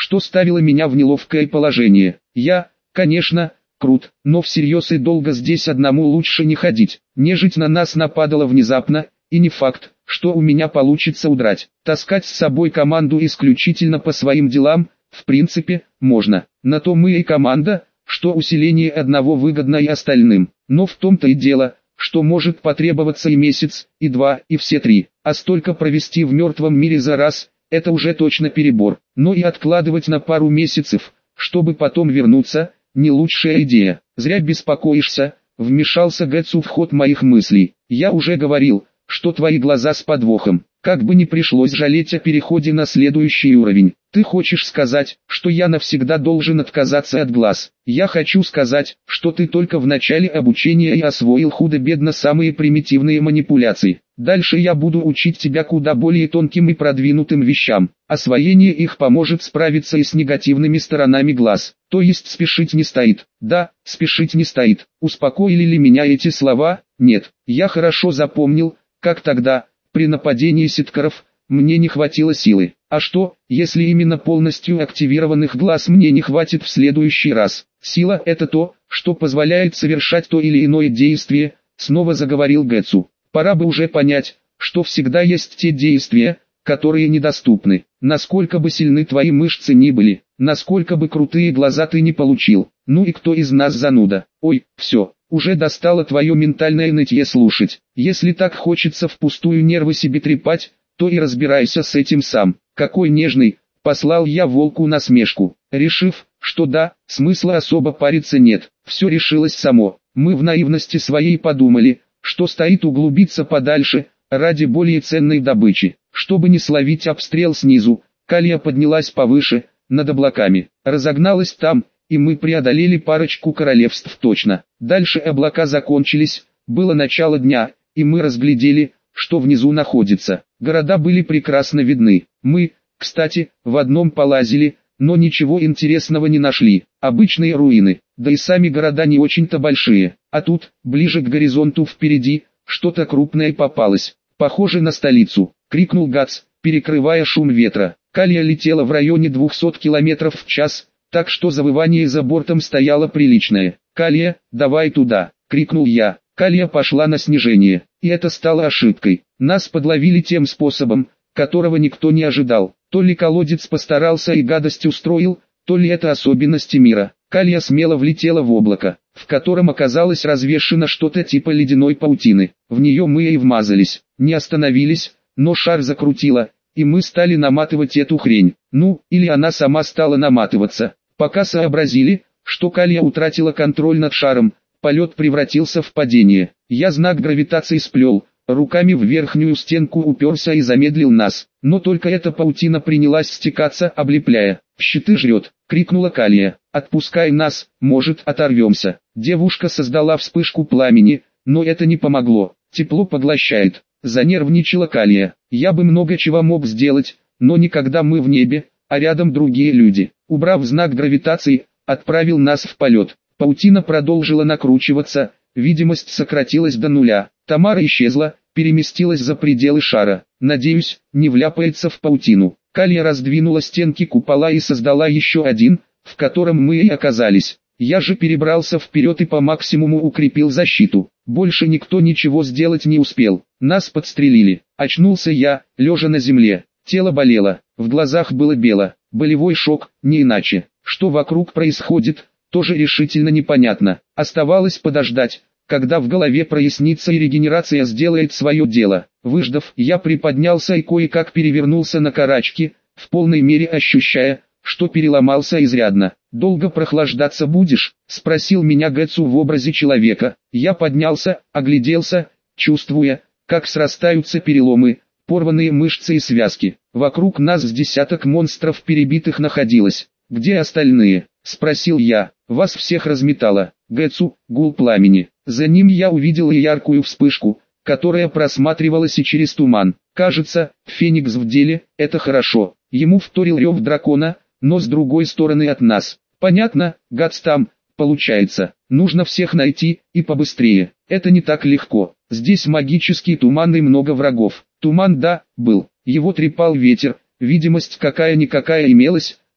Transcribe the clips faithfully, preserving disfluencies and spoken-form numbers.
что ставило меня в неловкое положение. Я, конечно, крут, но всерьез и долго здесь одному лучше не ходить. Нежить на нас нападала внезапно, и не факт, что у меня получится удрать. Таскать с собой команду исключительно по своим делам, в принципе, можно. На то мы и команда, что усиление одного выгодно и остальным. Но в том-то и дело, что может потребоваться и месяц, и два, и все три. А столько провести в мертвом мире за раз, это уже точно перебор. Но и откладывать на пару месяцев, чтобы потом вернуться, не лучшая идея. Зря беспокоишься, вмешался Гэтсу в ход моих мыслей. Я уже говорил, что твои глаза с подвохом. Как бы не пришлось жалеть о переходе на следующий уровень. Ты хочешь сказать, что я навсегда должен отказаться от глаз? Я хочу сказать, что ты только в начале обучения и освоил худо-бедно самые примитивные манипуляции. Дальше я буду учить тебя куда более тонким и продвинутым вещам. Освоение их поможет справиться и с негативными сторонами глаз. То есть спешить не стоит. Да, спешить не стоит. Успокоили ли меня эти слова? Нет. Я хорошо запомнил, как тогда, при нападении ситкаров, мне не хватило силы. А что, если именно полностью активированных глаз мне не хватит в следующий раз? Сила – это то, что позволяет совершать то или иное действие, снова заговорил Гэтсу. Пора бы уже понять, что всегда есть те действия, которые недоступны. Насколько бы сильны твои мышцы ни были, насколько бы крутые глаза ты не получил. Ну и кто из нас зануда? Ой, все. Уже достало твое ментальное нытье слушать. Если так хочется впустую нервы себе трепать, то и разбирайся с этим сам. Какой нежный, послал я волку насмешку, решив, что да, смысла особо париться нет. Все решилось само. Мы в наивности своей подумали, что стоит углубиться подальше, ради более ценной добычи. Чтобы не словить обстрел снизу, Калия поднялась повыше, над облаками. Разогналась там, и мы преодолели парочку королевств точно. Дальше облака закончились, было начало дня, и мы разглядели, что внизу находится. Города были прекрасно видны. Мы, кстати, в одном полазили, но ничего интересного не нашли. Обычные руины, да и сами города не очень-то большие. А тут, ближе к горизонту впереди, что-то крупное попалось. Похоже на столицу, крикнул Гац, перекрывая шум ветра. Калия летела в районе двухсот километров в час, так что завывание за бортом стояло приличное. «Калия, давай туда!» — крикнул я. Калия пошла на снижение, и это стало ошибкой. Нас подловили тем способом, которого никто не ожидал. То ли колодец постарался и гадость устроил, то ли это особенности мира. Калия смело влетела в облако, в котором оказалось развешено что-то типа ледяной паутины. В нее мы и вмазались, не остановились, но шар закрутило, и мы стали наматывать эту хрень. Ну, или она сама стала наматываться. Пока сообразили, что Калия утратила контроль над шаром, полет превратился в падение. Я знак гравитации сплел, руками в верхнюю стенку уперся и замедлил нас. Но только эта паутина принялась стекаться, облепляя. «Щиты жрет!» — крикнула Калия. «Отпускай нас, может оторвемся». Девушка создала вспышку пламени, но это не помогло. Тепло поглощает. Занервничала Калия. Я бы много чего мог сделать, но никогда мы в небе, а рядом другие люди. Убрав знак гравитации, отправил нас в полет. Паутина продолжила накручиваться, видимость сократилась до нуля. Тамара исчезла, переместилась за пределы шара. Надеюсь, не вляпается в паутину. Калия раздвинула стенки купола и создала еще один, в котором мы и оказались. Я же перебрался вперед и по максимуму укрепил защиту. Больше никто ничего сделать не успел. Нас подстрелили. Очнулся я, лежа на земле. Тело болело, в глазах было бело. Болевой шок, не иначе. Что вокруг происходит, тоже решительно непонятно. Оставалось подождать, когда в голове прояснится и регенерация сделает свое дело. Выждав, я приподнялся и кое-как перевернулся на карачки, в полной мере ощущая, что переломался изрядно. «Долго прохлаждаться будешь?» — спросил меня Гэтсу в образе человека. Я поднялся, огляделся, чувствуя, как срастаются переломы, порванные мышцы и связки. Вокруг нас с десяток монстров перебитых находилось. «Где остальные?» — спросил я. «Вас всех разметало». Гэтсу, гул пламени. За ним я увидел и яркую вспышку, которая просматривалась и через туман. Кажется, Феникс в деле, это хорошо. Ему вторил рев дракона, но с другой стороны от нас. Понятно, Гац там, получается. Нужно всех найти, и побыстрее. Это не так легко. Здесь магический туман и много врагов. Туман, да, был. Его трепал ветер, видимость какая-никакая имелась,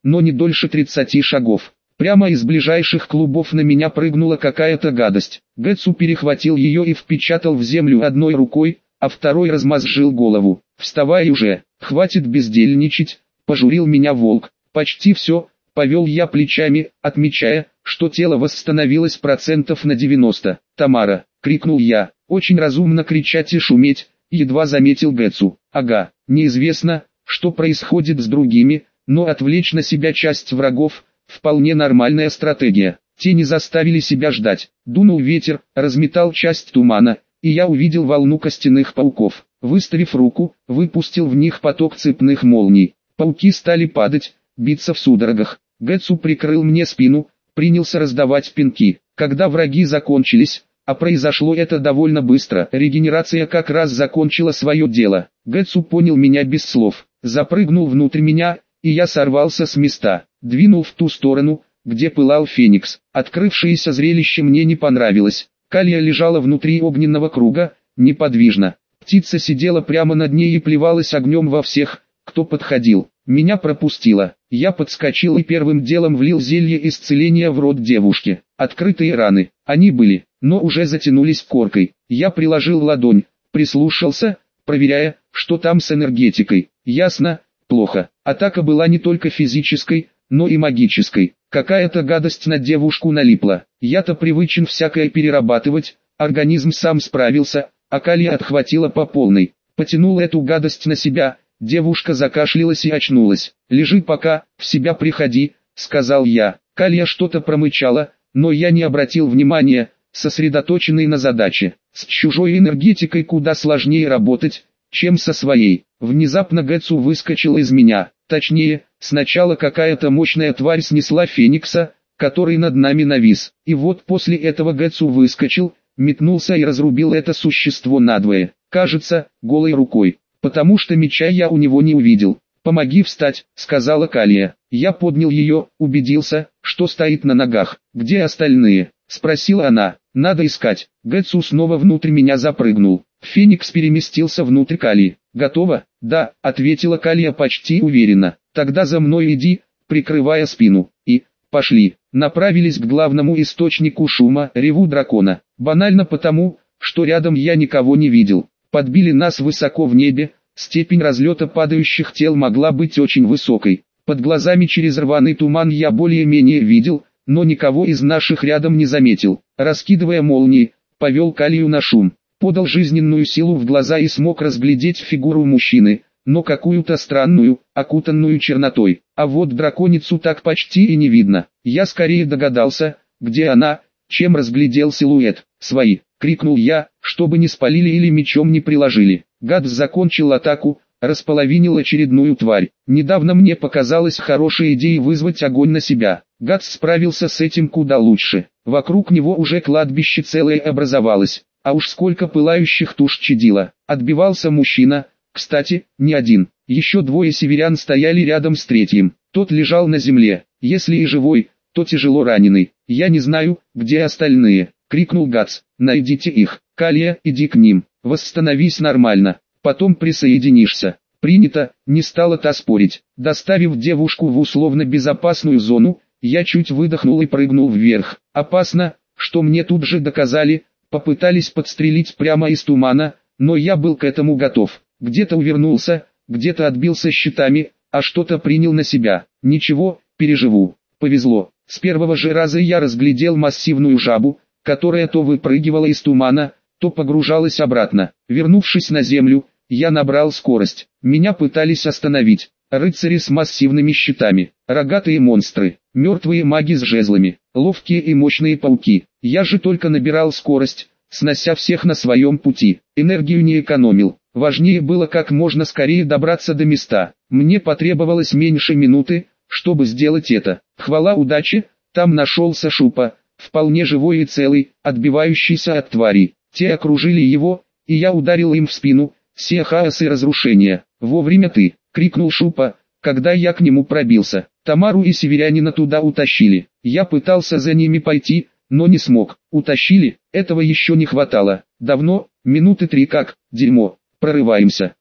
но не дольше тридцати шагов. Прямо из ближайших клубов на меня прыгнула какая-то гадость. Гэтсу перехватил ее и впечатал в землю одной рукой, а второй размозжил голову. «Вставай уже, хватит бездельничать», — пожурил меня волк. «Почти все», — повел я плечами, отмечая, что тело восстановилось процентов на девяносто. «Тамара!» — крикнул я. «Очень разумно кричать и шуметь», — едва заметил Гэтсу. «Ага, неизвестно, что происходит с другими, но отвлечь на себя часть врагов — вполне нормальная стратегия». Тени заставили себя ждать. Дунул ветер, разметал часть тумана, и я увидел волну костяных пауков. Выставив руку, выпустил в них поток цепных молний. Пауки стали падать, биться в судорогах. Гэтсу прикрыл мне спину, принялся раздавать пинки. Когда враги закончились, а произошло это довольно быстро, регенерация как раз закончила свое дело. Гэтсу понял меня без слов, запрыгнул внутрь меня, и я сорвался с места, двинул в ту сторону, где пылал феникс. Открывшееся зрелище мне не понравилось. Калия лежала внутри огненного круга, неподвижно. Птица сидела прямо над ней и плевалась огнем во всех, кто подходил. Меня пропустило. Я подскочил и первым делом влил зелье исцеления в рот девушки. Открытые раны, они были, но уже затянулись коркой. Я приложил ладонь, прислушался, проверяя, что там с энергетикой. Ясно, плохо. Атака была не только физической, но и магической. Какая-то гадость на девушку налипла. Я-то привычен всякое перерабатывать, организм сам справился, а Калия отхватила по полной. Потянул эту гадость на себя, девушка закашлялась и очнулась. «Лежи пока, в себя приходи», — сказал я. Калия что-то промычала, но я не обратил внимания, сосредоточенный на задаче. С чужой энергетикой куда сложнее работать, чем со своей. Внезапно Гэтсу выскочил из меня. Точнее, сначала какая-то мощная тварь снесла феникса, который над нами навис. И вот после этого Гэтсу выскочил, метнулся и разрубил это существо надвое. Кажется, голой рукой, потому что меча я у него не увидел. «Помоги встать», — сказала Калия. Я поднял ее, убедился, что стоит на ногах. «Где остальные?» — спросила она. «Надо искать». Гэтсу снова внутрь меня запрыгнул. Феникс переместился внутрь Калии. «Готово?» «Да», — ответила Калия почти уверенно. «Тогда за мной иди», прикрывая спину. И, пошли, направились к главному источнику шума, реву дракона. Банально потому, что рядом я никого не видел. Подбили нас высоко в небе, степень разлета падающих тел могла быть очень высокой. Под глазами через рваный туман я более-менее видел, но никого из наших рядом не заметил. Раскидывая молнии, повел Калию на шум. Подал жизненную силу в глаза и смог разглядеть фигуру мужчины, но какую-то странную, окутанную чернотой. А вот драконицу так почти и не видно. Я скорее догадался, где она, чем разглядел силуэт. «Свои!» — крикнул я, чтобы не спалили или мечом не приложили. Гад закончил атаку, располовинил очередную тварь. Недавно мне показалось хорошей идеей вызвать огонь на себя. Гад справился с этим куда лучше. Вокруг него уже кладбище целое образовалось. А уж сколько пылающих туш чадило. Отбивался мужчина, кстати, не один. Еще двое северян стояли рядом с третьим. Тот лежал на земле. Если и живой, то тяжело раненый. «Я не знаю, где остальные», — крикнул Гац. «Найдите их. Калия, иди к ним. Восстановись нормально. Потом присоединишься». «Принято», — не стала та спорить. Доставив девушку в условно безопасную зону, я чуть выдохнул и прыгнул вверх. Опасно, что мне тут же доказали. Попытались подстрелить прямо из тумана, но я был к этому готов. Где-то увернулся, где-то отбился щитами, а что-то принял на себя. Ничего, переживу. Повезло. С первого же раза я разглядел массивную жабу, которая то выпрыгивала из тумана, то погружалась обратно. Вернувшись на землю, я набрал скорость. Меня пытались остановить. Рыцари с массивными щитами, рогатые монстры, мертвые маги с жезлами, ловкие и мощные пауки. Я же только набирал скорость, снося всех на своем пути. Энергию не экономил. Важнее было как можно скорее добраться до места. Мне потребовалось меньше минуты, чтобы сделать это. Хвала удаче, там нашелся Шупа, вполне живой и целый, отбивающийся от тварей. Те окружили его, и я ударил им в спину. Все хаос и разрушения. «Вовремя ты!» — крикнул Шупа, когда я к нему пробился. Тамару и северянина туда утащили. Я пытался за ними пойти, но не смог. Утащили, этого еще не хватало. Давно, минуты три как, дерьмо. Прорываемся.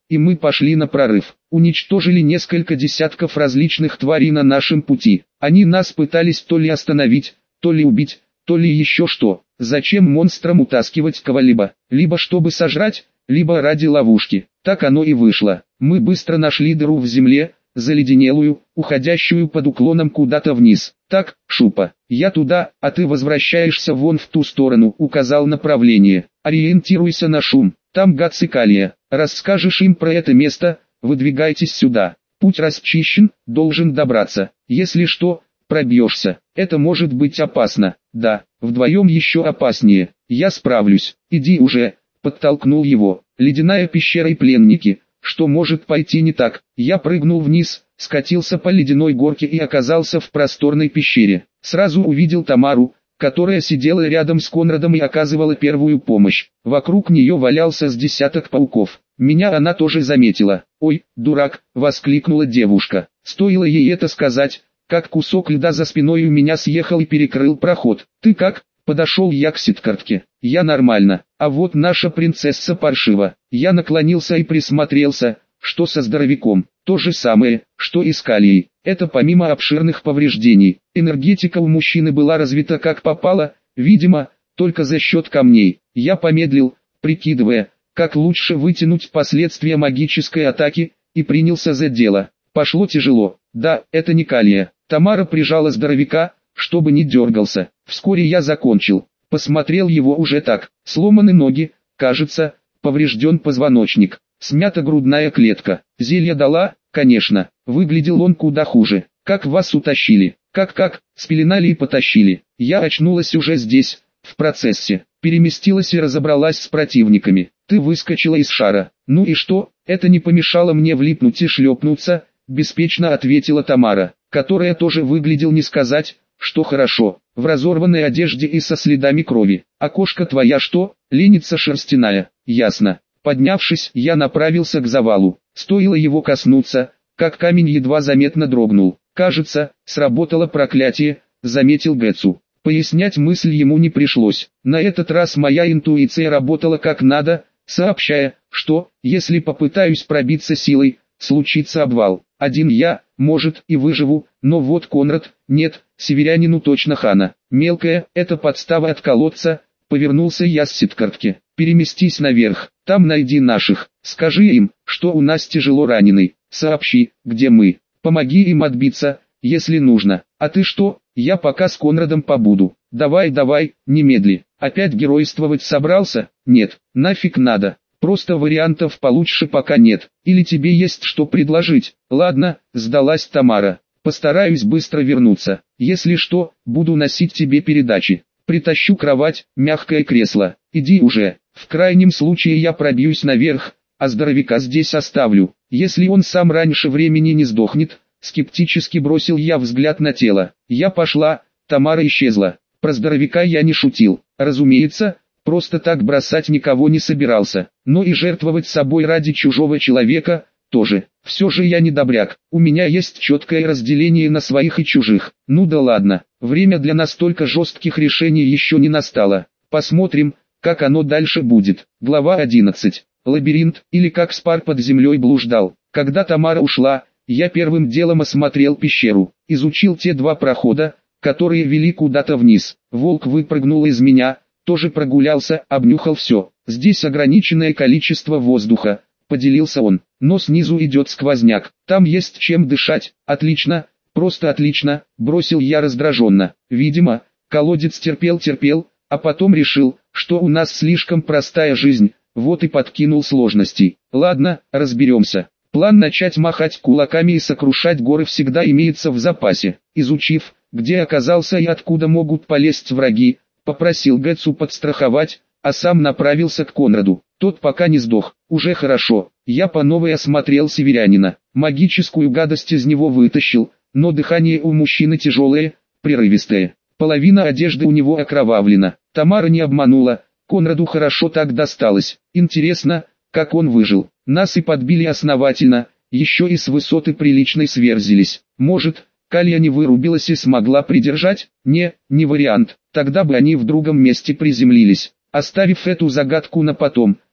и мы пошли на прорыв. Уничтожили несколько десятков различных тварей на нашем пути. Они нас пытались то ли остановить, то ли убить, то ли еще что. Зачем монстрам утаскивать кого-либо? Либо чтобы сожрать, либо ради ловушки. Так оно и вышло. Мы быстро нашли дыру в земле, заледенелую, уходящую под уклоном куда-то вниз. Так, Шупа, я туда, а ты возвращаешься вон в ту сторону, указал направление. Ориентируйся на шум, там гадцы Калия. Расскажешь им про это место, выдвигайтесь сюда. Путь расчищен, должен добраться. Если что, пробьешься. Это может быть опасно. Да, вдвоем еще опаснее. Я справлюсь. Иди уже, подтолкнул его. Ледяная пещера и пленники. Что может пойти не так? Я прыгнул вниз, скатился по ледяной горке и оказался в просторной пещере. Сразу увидел Тамару, которая сидела рядом с Конрадом и оказывала первую помощь. Вокруг нее валялся с десяток пауков. Меня она тоже заметила. «Ой, дурак!» — воскликнула девушка. Стоило ей это сказать, как кусок льда за спиной у меня съехал и перекрыл проход. «Ты как?» — подошел я к Сидкартке. «Я нормально, а вот наша принцесса паршива». Я наклонился и присмотрелся, что со здоровяком. То же самое, что и с Калией. Это помимо обширных повреждений. Энергетика у мужчины была развита как попало, видимо, только за счет камней. Я помедлил, прикидывая, как лучше вытянуть последствия магической атаки, и принялся за дело. Пошло тяжело. Да, это не Калия. Тамара прижала здоровяка, чтобы не дергался. Вскоре я закончил. Посмотрел его уже так. Сломаны ноги, кажется, поврежден позвоночник. Смята грудная клетка. Зелье дала, конечно. Выглядел он куда хуже. Как вас утащили? Как-как? Спеленали и потащили. Я очнулась уже здесь, в процессе. Переместилась и разобралась с противниками. Ты выскочила из шара. Ну и что? Это не помешало мне влипнуть и шлепнуться, беспечно ответила Тамара, которая тоже выглядел не сказать, что хорошо. В разорванной одежде и со следами крови. А кошка твоя что? Ленится шерстяная. Ясно. Поднявшись, я направился к завалу. Стоило его коснуться, как камень едва заметно дрогнул. Кажется, сработало проклятие, заметил Гэцу. Пояснять мысль ему не пришлось. На этот раз моя интуиция работала как надо, сообщая, что, если попытаюсь пробиться силой, случится обвал. Один я, может, и выживу, но вот Конрад, нет, северянину точно хана. Мелкая, это подстава от колодца, повернулся я с Сидкартки. Переместись наверх, там найди наших, скажи им, что у нас тяжело раненый, сообщи, где мы, помоги им отбиться, если нужно. А ты что, я пока с Конрадом побуду. Давай, давай, немедли. Опять геройствовать собрался? Нет, нафиг надо. Просто вариантов получше пока нет. Или тебе есть что предложить? Ладно, сдалась Тамара. Постараюсь быстро вернуться. Если что, буду носить тебе передачи. Притащу кровать, мягкое кресло. Иди уже. В крайнем случае я пробьюсь наверх, а здоровяка здесь оставлю. Если он сам раньше времени не сдохнет, скептически бросил я взгляд на тело. Я пошла, Тамара исчезла. Про здоровяка я не шутил. Разумеется, просто так бросать никого не собирался. Но и жертвовать собой ради чужого человека, тоже. Все же я не добряк. У меня есть четкое разделение на своих и чужих. Ну да ладно, время для настолько жестких решений еще не настало. Посмотрим, как оно дальше будет. Глава одиннадцать. Лабиринт, или как Спар под землей блуждал. Когда Тамара ушла, я первым делом осмотрел пещеру, изучил те два прохода, которые вели куда-то вниз. Волк выпрыгнул из меня, тоже прогулялся, обнюхал все. Здесь ограниченное количество воздуха, поделился он, но снизу идет сквозняк, там есть чем дышать. Отлично, просто отлично, бросил я раздраженно. Видимо, колодец терпел-терпел, а потом решил, что у нас слишком простая жизнь, вот и подкинул сложностей. Ладно, разберемся. План начать махать кулаками и сокрушать горы всегда имеется в запасе. Изучив, где оказался и откуда могут полезть враги, попросил Гэцу подстраховать, а сам направился к Конраду. Тот пока не сдох, уже хорошо. Я по новой осмотрел северянина. Магическую гадость из него вытащил, но дыхание у мужчины тяжелое, прерывистое. Половина одежды у него окровавлена. Тамара не обманула, Конраду хорошо так досталось. Интересно, как он выжил. Нас и подбили основательно, еще и с высоты приличной сверзились. Может, Калия не вырубилась и смогла придержать? Не, не вариант. Тогда бы они в другом месте приземлились. Оставив эту загадку на потом,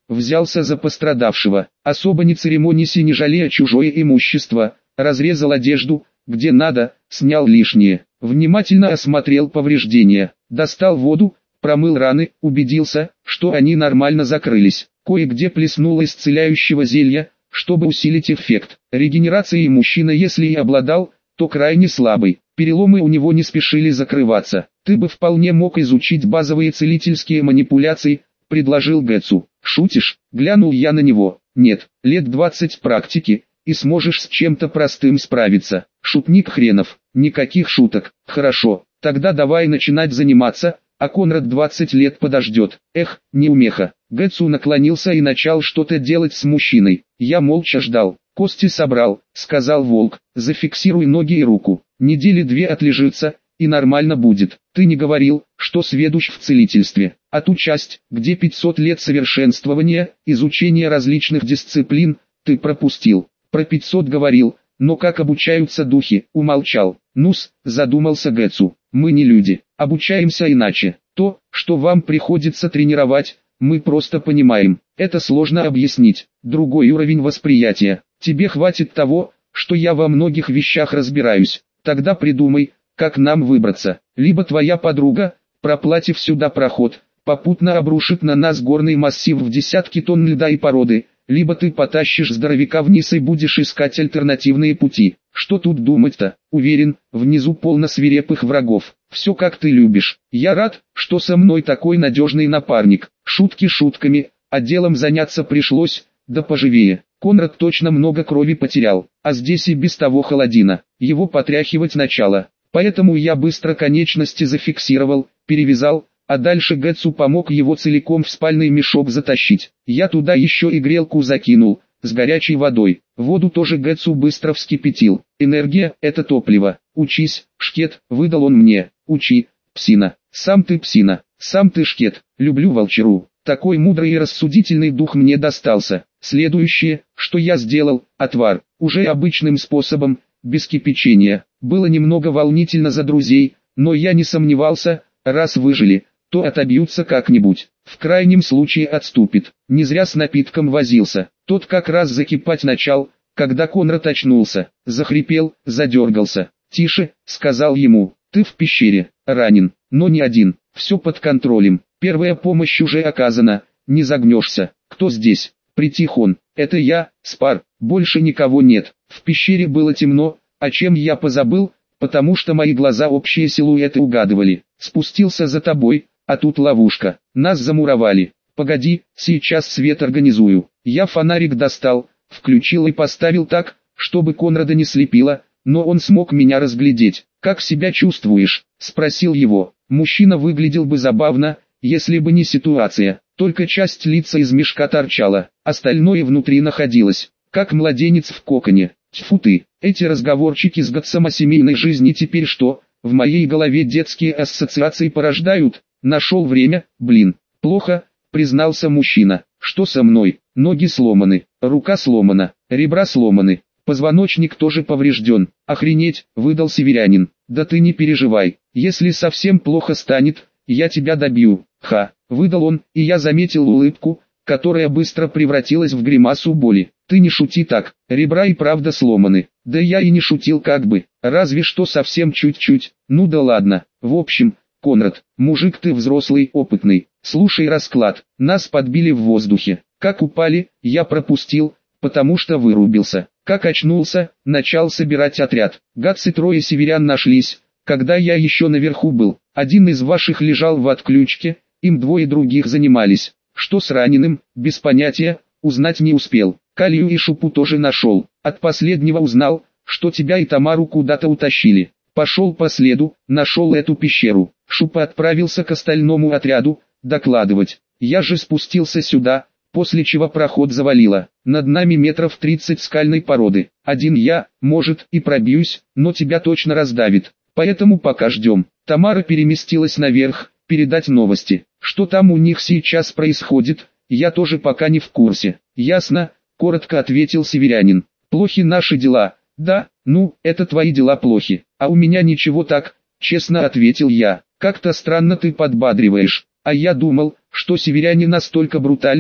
взялся за пострадавшего, особо не церемонясь и не жалея чужое имущество, разрезал одежду, где надо, снял лишнее, внимательно осмотрел повреждения, достал воду, промыл раны, убедился, что они нормально закрылись, кое-где плеснул исцеляющего зелья, чтобы усилить эффект. Регенерацией мужчина если и обладал, то крайне слабый, переломы у него не спешили закрываться. Ты бы вполне мог изучить базовые целительские манипуляции, предложил Гэтсу. Шутишь? Глянул я на него. Нет, лет двадцать практики, и сможешь с чем-то простым справиться. Шутник хренов, никаких шуток. Хорошо, тогда давай начинать заниматься, а Конрад двадцать лет подождет. Эх, неумеха. Гэтсу наклонился и начал что-то делать с мужчиной. Я молча ждал. Кости собрал, сказал волк, зафиксируй ноги и руку. Недели две отлежится, и нормально будет. Ты не говорил, что сведущ в целительстве, а ту часть, где пятьсот лет совершенствования, изучения различных дисциплин, ты пропустил. Про пятьсот говорил, но как обучаются духи, умолчал. Нус, задумался Гэтсу, мы не люди, обучаемся иначе. То, что вам приходится тренировать, мы просто понимаем. Это сложно объяснить. Другой уровень восприятия. Тебе хватит того, что я во многих вещах разбираюсь. Тогда придумай, как нам выбраться. Либо твоя подруга, проплатив сюда проход, попутно обрушит на нас горный массив в десятки тонн льда и породы, либо ты потащишь здоровяка вниз и будешь искать альтернативные пути. Что тут думать-то? Уверен, внизу полно свирепых врагов. Все как ты любишь. Я рад, что со мной такой надежный напарник. Шутки шутками, а делом заняться пришлось, да поживее. Конрад точно много крови потерял, а здесь и без того холодина. Его потряхивать начало. Поэтому я быстро конечности зафиксировал, перевязал, а дальше Гэтсу помог его целиком в спальный мешок затащить. Я туда еще и грелку закинул, с горячей водой. Воду тоже Гэтсу быстро вскипятил. Энергия – это топливо. Учись, шкет, выдал он мне. Учи, псина. Сам ты псина, сам ты шкет. Люблю волчару. Такой мудрый и рассудительный дух мне достался. Следующее, что я сделал, отвар, уже обычным способом, без кипячения. Было немного волнительно за друзей, но я не сомневался, раз выжили, то отобьются как-нибудь. В крайнем случае отступит. Не зря с напитком возился. Тот как раз закипать начал, когда Конрад очнулся. Захрипел, задергался. «Тише», — сказал ему, — «ты в пещере, ранен, но не один, все под контролем. Первая помощь уже оказана, не загнешься. Кто здесь?» Притих он. «Это я, Спар, больше никого нет». В пещере было темно, о чем я позабыл, потому что мои глаза общие силуэты угадывали. «Спустился за тобой, а тут ловушка. Нас замуровали. Погоди, сейчас свет организую». Я фонарик достал, включил и поставил так, чтобы Конрада не слепило, но он смог меня разглядеть. «Как себя чувствуешь?» – спросил его. Мужчина выглядел бы забавно, если бы не ситуация. Только часть лица из мешка торчала, остальное внутри находилось, как младенец в коконе. Тьфу ты, эти разговорчики с Гэтсом о семейной жизни теперь что, в моей голове детские ассоциации порождают? Нашел время, блин. Плохо, признался мужчина. Что со мной? Ноги сломаны, рука сломана, ребра сломаны, позвоночник тоже поврежден. Охренеть, выдал северянин. Да ты не переживай, если совсем плохо станет, я тебя добью. Ха, выдал он, и я заметил улыбку, которая быстро превратилась в гримасу боли. Ты не шути так, ребра и правда сломаны. Да я и не шутил как бы, разве что совсем чуть-чуть. Ну да ладно. В общем, Конрад, мужик ты взрослый, опытный. Слушай расклад, нас подбили в воздухе. Как упали, я пропустил, потому что вырубился. Как очнулся, начал собирать отряд. Гадцы трое северян нашлись, когда я еще наверху был. Один из ваших лежал в отключке, им двое других занимались. Что с раненым, без понятия, узнать не успел. Калию и Шупу тоже нашел. От последнего узнал, что тебя и Тамару куда-то утащили. Пошел по следу, нашел эту пещеру. Шупа отправился к остальному отряду, докладывать. Я же спустился сюда, после чего проход завалило. Над нами метров тридцать скальной породы. Один я, может, и пробьюсь, но тебя точно раздавит. Поэтому пока ждем. Тамара переместилась наверх, передать новости. Что там у них сейчас происходит, я тоже пока не в курсе. Ясно, коротко ответил северянин. Плохи наши дела. Да, ну, это твои дела плохи. А у меня ничего так, честно ответил я. Как-то странно ты подбадриваешь. А я думал, что северяне настолько брутальны,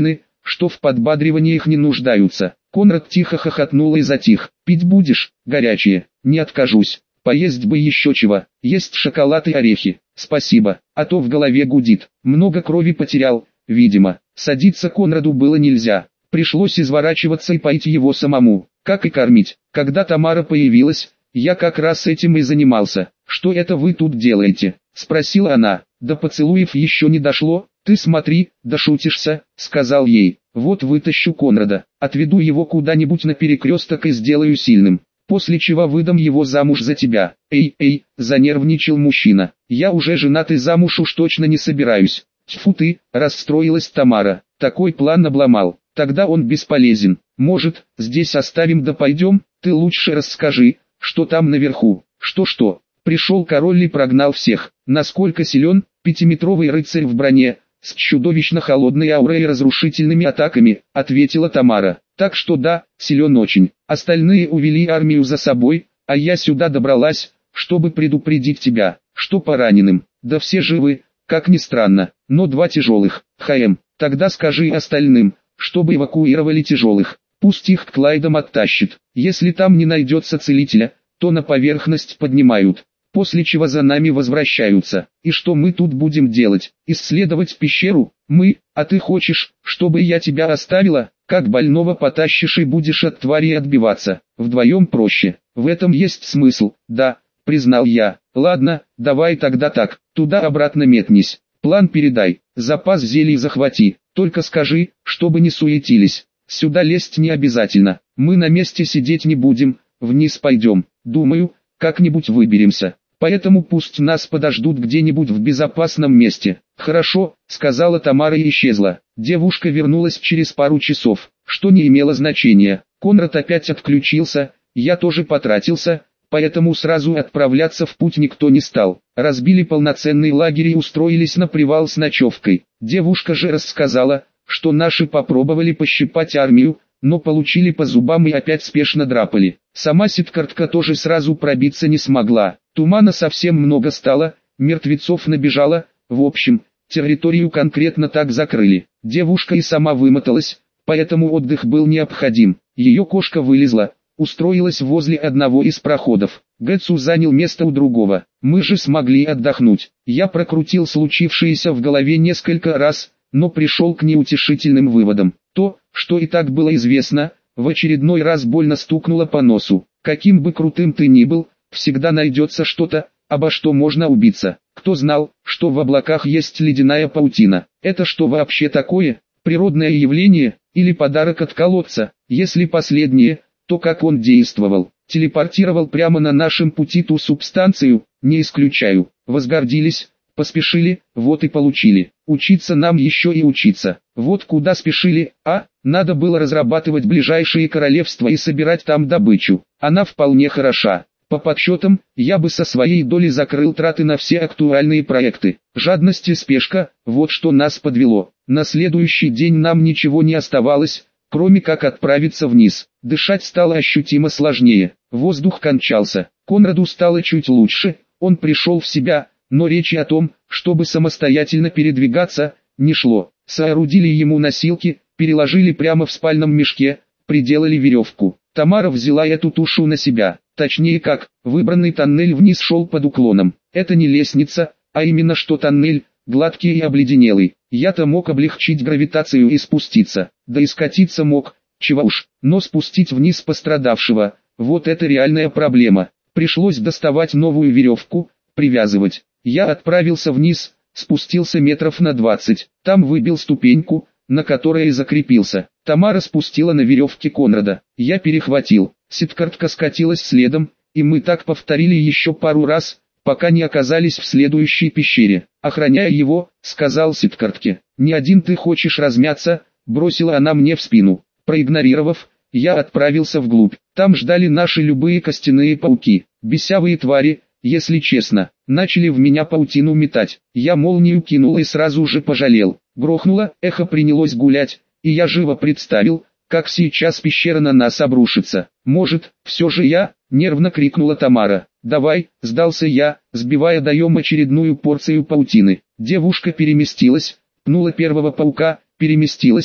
что в подбадриваниях не нуждаются. Конрад тихо хохотнул и затих. «Пить будешь? Горячее?» «Не откажусь. Поесть бы еще чего. Есть шоколад и орехи. Спасибо, а то в голове гудит. Много крови потерял, видимо». Садиться Конраду было нельзя. Пришлось изворачиваться и поить его самому, как и кормить. Когда Тамара появилась, я как раз этим и занимался. «Что это вы тут делаете?» — спросила она. «До поцелуев еще не дошло. Ты смотри, дошутишься», — сказал ей. «Вот вытащу Конрада, отведу его куда-нибудь на перекресток и сделаю сильным. После чего выдам его замуж за тебя». «Эй, эй», — занервничал мужчина. «Я уже женат и замуж уж точно не собираюсь». «Тьфу ты», — расстроилась Тамара. «Такой план обломал. Тогда он бесполезен. Может, здесь оставим да пойдем? Ты лучше расскажи, что там наверху». «Что-что? Пришел король и прогнал всех. Насколько силен?» «Пятиметровый рыцарь в броне, с чудовищно холодной аурой и разрушительными атаками», — ответила Тамара. «Так что да, силен очень. Остальные увели армию за собой, а я сюда добралась, чтобы предупредить тебя, что по раненым. Да все живы, как ни странно, но два тяжелых. Хм, тогда скажи остальным, чтобы эвакуировали тяжелых. Пусть их к Клайдам оттащит. Если там не найдется целителя, то на поверхность поднимают. После чего за нами возвращаются. И что мы тут будем делать? Исследовать пещеру? Мы? А ты хочешь, чтобы я тебя оставила? Как больного потащишь и будешь от твари отбиваться? Вдвоем проще. В этом есть смысл, да, признал я. Ладно, давай тогда так, туда-обратно метнись. План передай, запас зелий захвати. Только скажи, чтобы не суетились. Сюда лезть не обязательно. Мы на месте сидеть не будем, вниз пойдем. Думаю, как-нибудь выберемся. Поэтому пусть нас подождут где-нибудь в безопасном месте. «Хорошо», — сказала Тамара и исчезла. Девушка вернулась через пару часов, что не имело значения. Конрад опять отключился, я тоже потратился, поэтому сразу отправляться в путь никто не стал. Разбили полноценный лагерь и устроились на привал с ночевкой. Девушка же рассказала, что наши попробовали пощипать армию, но получили по зубам и опять спешно драпали. Сама ситкартка тоже сразу пробиться не смогла. Тумана совсем много стало, мертвецов набежало, в общем, территорию конкретно так закрыли. Девушка и сама вымоталась, поэтому отдых был необходим. Ее кошка вылезла, устроилась возле одного из проходов. Гэтсу занял место у другого. Мы же смогли отдохнуть. Я прокрутил случившееся в голове несколько раз, но пришел к неутешительным выводам. То, что и так было известно, в очередной раз больно стукнуло по носу. Каким бы крутым ты ни был, всегда найдется что-то, обо что можно убиться. Кто знал, что в облаках есть ледяная паутина? Это что вообще такое? Природное явление или подарок от колодца? Если последнее, то как он действовал? Телепортировал прямо на нашем пути ту субстанцию? Не исключаю. Возгордились, поспешили, вот и получили. Учиться нам еще и учиться. Вот куда спешили, а? Надо было разрабатывать ближайшие королевства и собирать там добычу. Она вполне хороша. По подсчетам, я бы со своей доли закрыл траты на все актуальные проекты. Жадность и спешка, вот что нас подвело. На следующий день нам ничего не оставалось, кроме как отправиться вниз. Дышать стало ощутимо сложнее. Воздух кончался. Конраду стало чуть лучше, он пришел в себя, но речи о том, чтобы самостоятельно передвигаться, не шло. Соорудили ему носилки, переложили прямо в спальном мешке, приделали веревку. Тамара взяла эту тушу на себя. Точнее как, выбранный тоннель вниз шел под уклоном. Это не лестница, а именно что тоннель, гладкий и обледенелый. Я-то мог облегчить гравитацию и спуститься, да и скатиться мог, чего уж, но спустить вниз пострадавшего, вот это реальная проблема. Пришлось доставать новую веревку, привязывать. Я отправился вниз, спустился метров на двадцать, там выбил ступеньку, на которой и закрепился. Тамара спустила на веревке Конрада, я перехватил. Ситкартка скатилась следом, и мы так повторили еще пару раз, пока не оказались в следующей пещере. «Охраняя его», — сказал Ситкартке. «Не один ты хочешь размяться», — бросила она мне в спину. Проигнорировав, я отправился вглубь. Там ждали наши любые костяные пауки. Бесявые твари, если честно, начали в меня паутину метать. Я молнию кинул и сразу же пожалел. Грохнуло, эхо принялось гулять, и я живо представил, как сейчас пещера на нас обрушится. «Может, все же я?» — нервно крикнула Тамара. «Давай», — сдался я, сбивая даем очередную порцию паутины. Девушка переместилась, пнула первого паука, переместилась,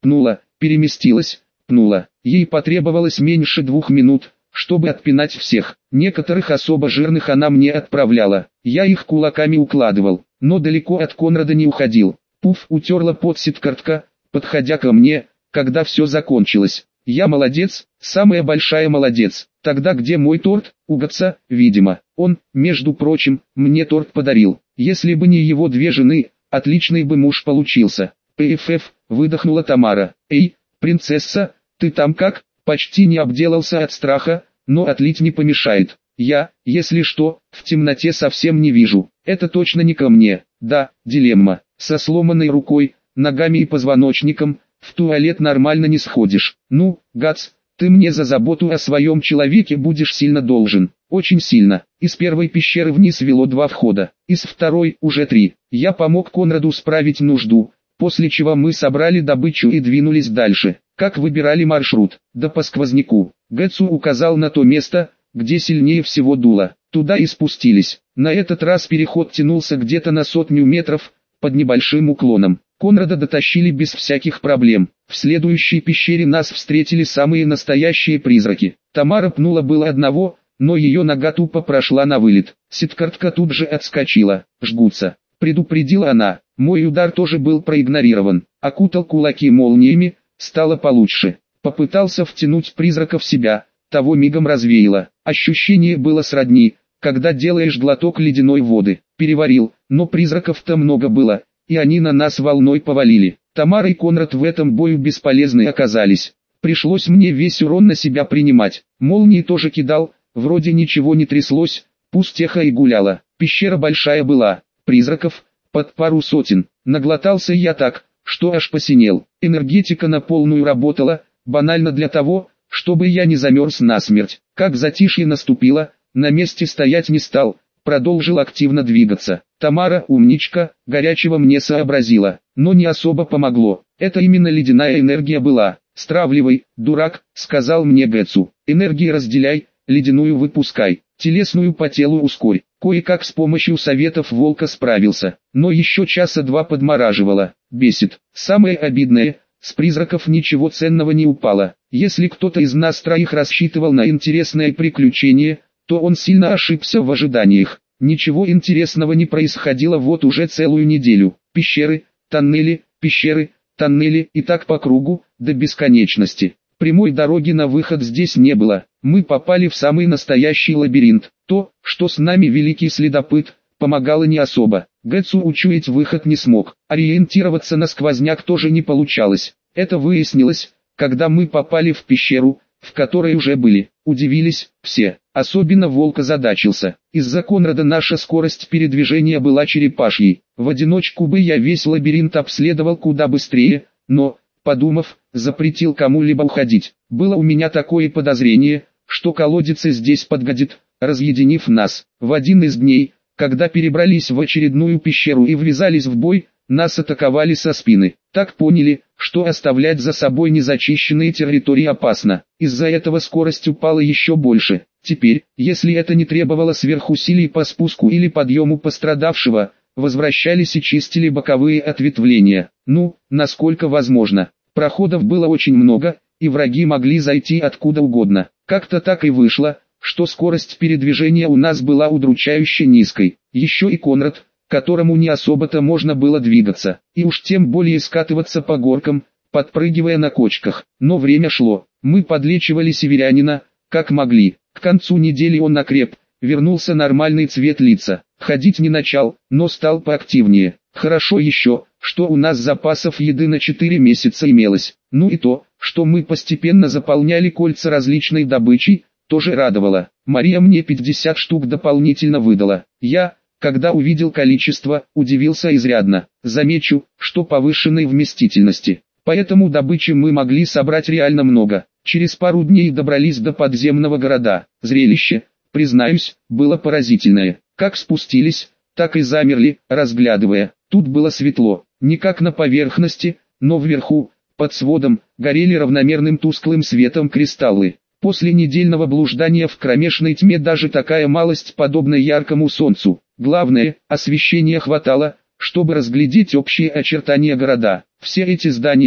пнула, переместилась, пнула. Ей потребовалось меньше двух минут, чтобы отпинать всех. Некоторых особо жирных она мне отправляла. Я их кулаками укладывал, но далеко от Конрада не уходил. Пуф утерла пот Сидкартка, подходя ко мне, когда все закончилось. Я молодец, самая большая молодец. Тогда где мой торт? Угодца, видимо. Он, между прочим, мне торт подарил. Если бы не его две жены, отличный бы муж получился. ПФФ, выдохнула Тамара. Эй, принцесса, ты там как? Почти не обделался от страха, но отлить не помешает. Я, если что, в темноте совсем не вижу. Это точно не ко мне. Да, дилемма. Со сломанной рукой, ногами и позвоночником, в туалет нормально не сходишь. Ну, Гац, ты мне за заботу о своем человеке будешь сильно должен. Очень сильно. Из первой пещеры вниз вело два входа. Из второй уже три. Я помог Конраду справить нужду, после чего мы собрали добычу и двинулись дальше. Как выбирали маршрут? Да по сквозняку. Гэцу указал на то место, где сильнее всего дуло. Туда и спустились. На этот раз переход тянулся где-то на сотню метров, под небольшим уклоном. Конрада дотащили без всяких проблем. В следующей пещере нас встретили самые настоящие призраки. Тамара пнула было одного, но ее нога тупо прошла на вылет. Сидкартка тут же отскочила. «Жгутся», — предупредила она. Мой удар тоже был проигнорирован. Окутал кулаки молниями, стало получше. Попытался втянуть призрака в себя, того мигом развеяло. Ощущение было сродни, когда делаешь глоток ледяной воды. Переварил, но призраков-то много было, и они на нас волной повалили. Тамара и Конрад в этом бою бесполезны оказались. Пришлось мне весь урон на себя принимать. Молнии тоже кидал, вроде ничего не тряслось, пусть эхо и гуляло. Пещера большая была, призраков под пару сотен. Наглотался я так, что аж посинел. Энергетика на полную работала, банально для того, чтобы я не замерз насмерть. Как затишье наступило, на месте стоять не стал, продолжил активно двигаться. Тамара, умничка, горячего мне сообразила, но не особо помогло. Это именно ледяная энергия была. «Стравливай, дурак», — сказал мне Гэцу. «Энергии разделяй, ледяную выпускай, телесную по телу ускорь». Кое-как с помощью советов волка справился, но еще часа два подмораживало. Бесит. Самое обидное, с призраков ничего ценного не упало. Если кто-то из нас троих рассчитывал на интересное приключение, то он сильно ошибся в ожиданиях. Ничего интересного не происходило вот уже целую неделю. Пещеры, тоннели, пещеры, тоннели и так по кругу, до бесконечности. Прямой дороги на выход здесь не было. Мы попали в самый настоящий лабиринт. То, что с нами великий следопыт, помогало не особо. Гэцу учуять выход не смог. Ориентироваться на сквозняк тоже не получалось. Это выяснилось, когда мы попали в пещеру, в которой уже были. Удивились все. Особенно волк озадачился. Из-за Конрада наша скорость передвижения была черепашьей. В одиночку бы я весь лабиринт обследовал куда быстрее, но, подумав, запретил кому-либо уходить. Было у меня такое подозрение, что колодец и здесь подгодит, разъединив нас. В один из дней, когда перебрались в очередную пещеру и ввязались в бой, нас атаковали со спины. Так поняли, что оставлять за собой незачищенные территории опасно. Из-за этого скорость упала еще больше. Теперь, если это не требовало сверхусилий по спуску или подъему пострадавшего, возвращались и чистили боковые ответвления. Ну, насколько возможно. Проходов было очень много, и враги могли зайти откуда угодно. Как-то так и вышло, что скорость передвижения у нас была удручающе низкой. Еще и Конрад, которому не особо-то можно было двигаться, и уж тем более скатываться по горкам, подпрыгивая на кочках. Но время шло, мы подлечивали северянина, как могли. К концу недели он окреп, вернулся нормальный цвет лица. Ходить не начал, но стал поактивнее. Хорошо еще, что у нас запасов еды на четыре месяца имелось. Ну и то, что мы постепенно заполняли кольца различной добычей, тоже радовало. Мария мне пятьдесят штук дополнительно выдала. Я, когда увидел количество, удивился изрядно. Замечу, что повышенной вместительности. Поэтому добычи мы могли собрать реально много. Через пару дней добрались до подземного города. Зрелище, признаюсь, было поразительное. Как спустились, так и замерли, разглядывая. Тут было светло, не как на поверхности, но вверху, под сводом, горели равномерным тусклым светом кристаллы. После недельного блуждания в кромешной тьме даже такая малость подобна яркому солнцу. Главное, освещения хватало, чтобы разглядеть общие очертания города. Все эти здания,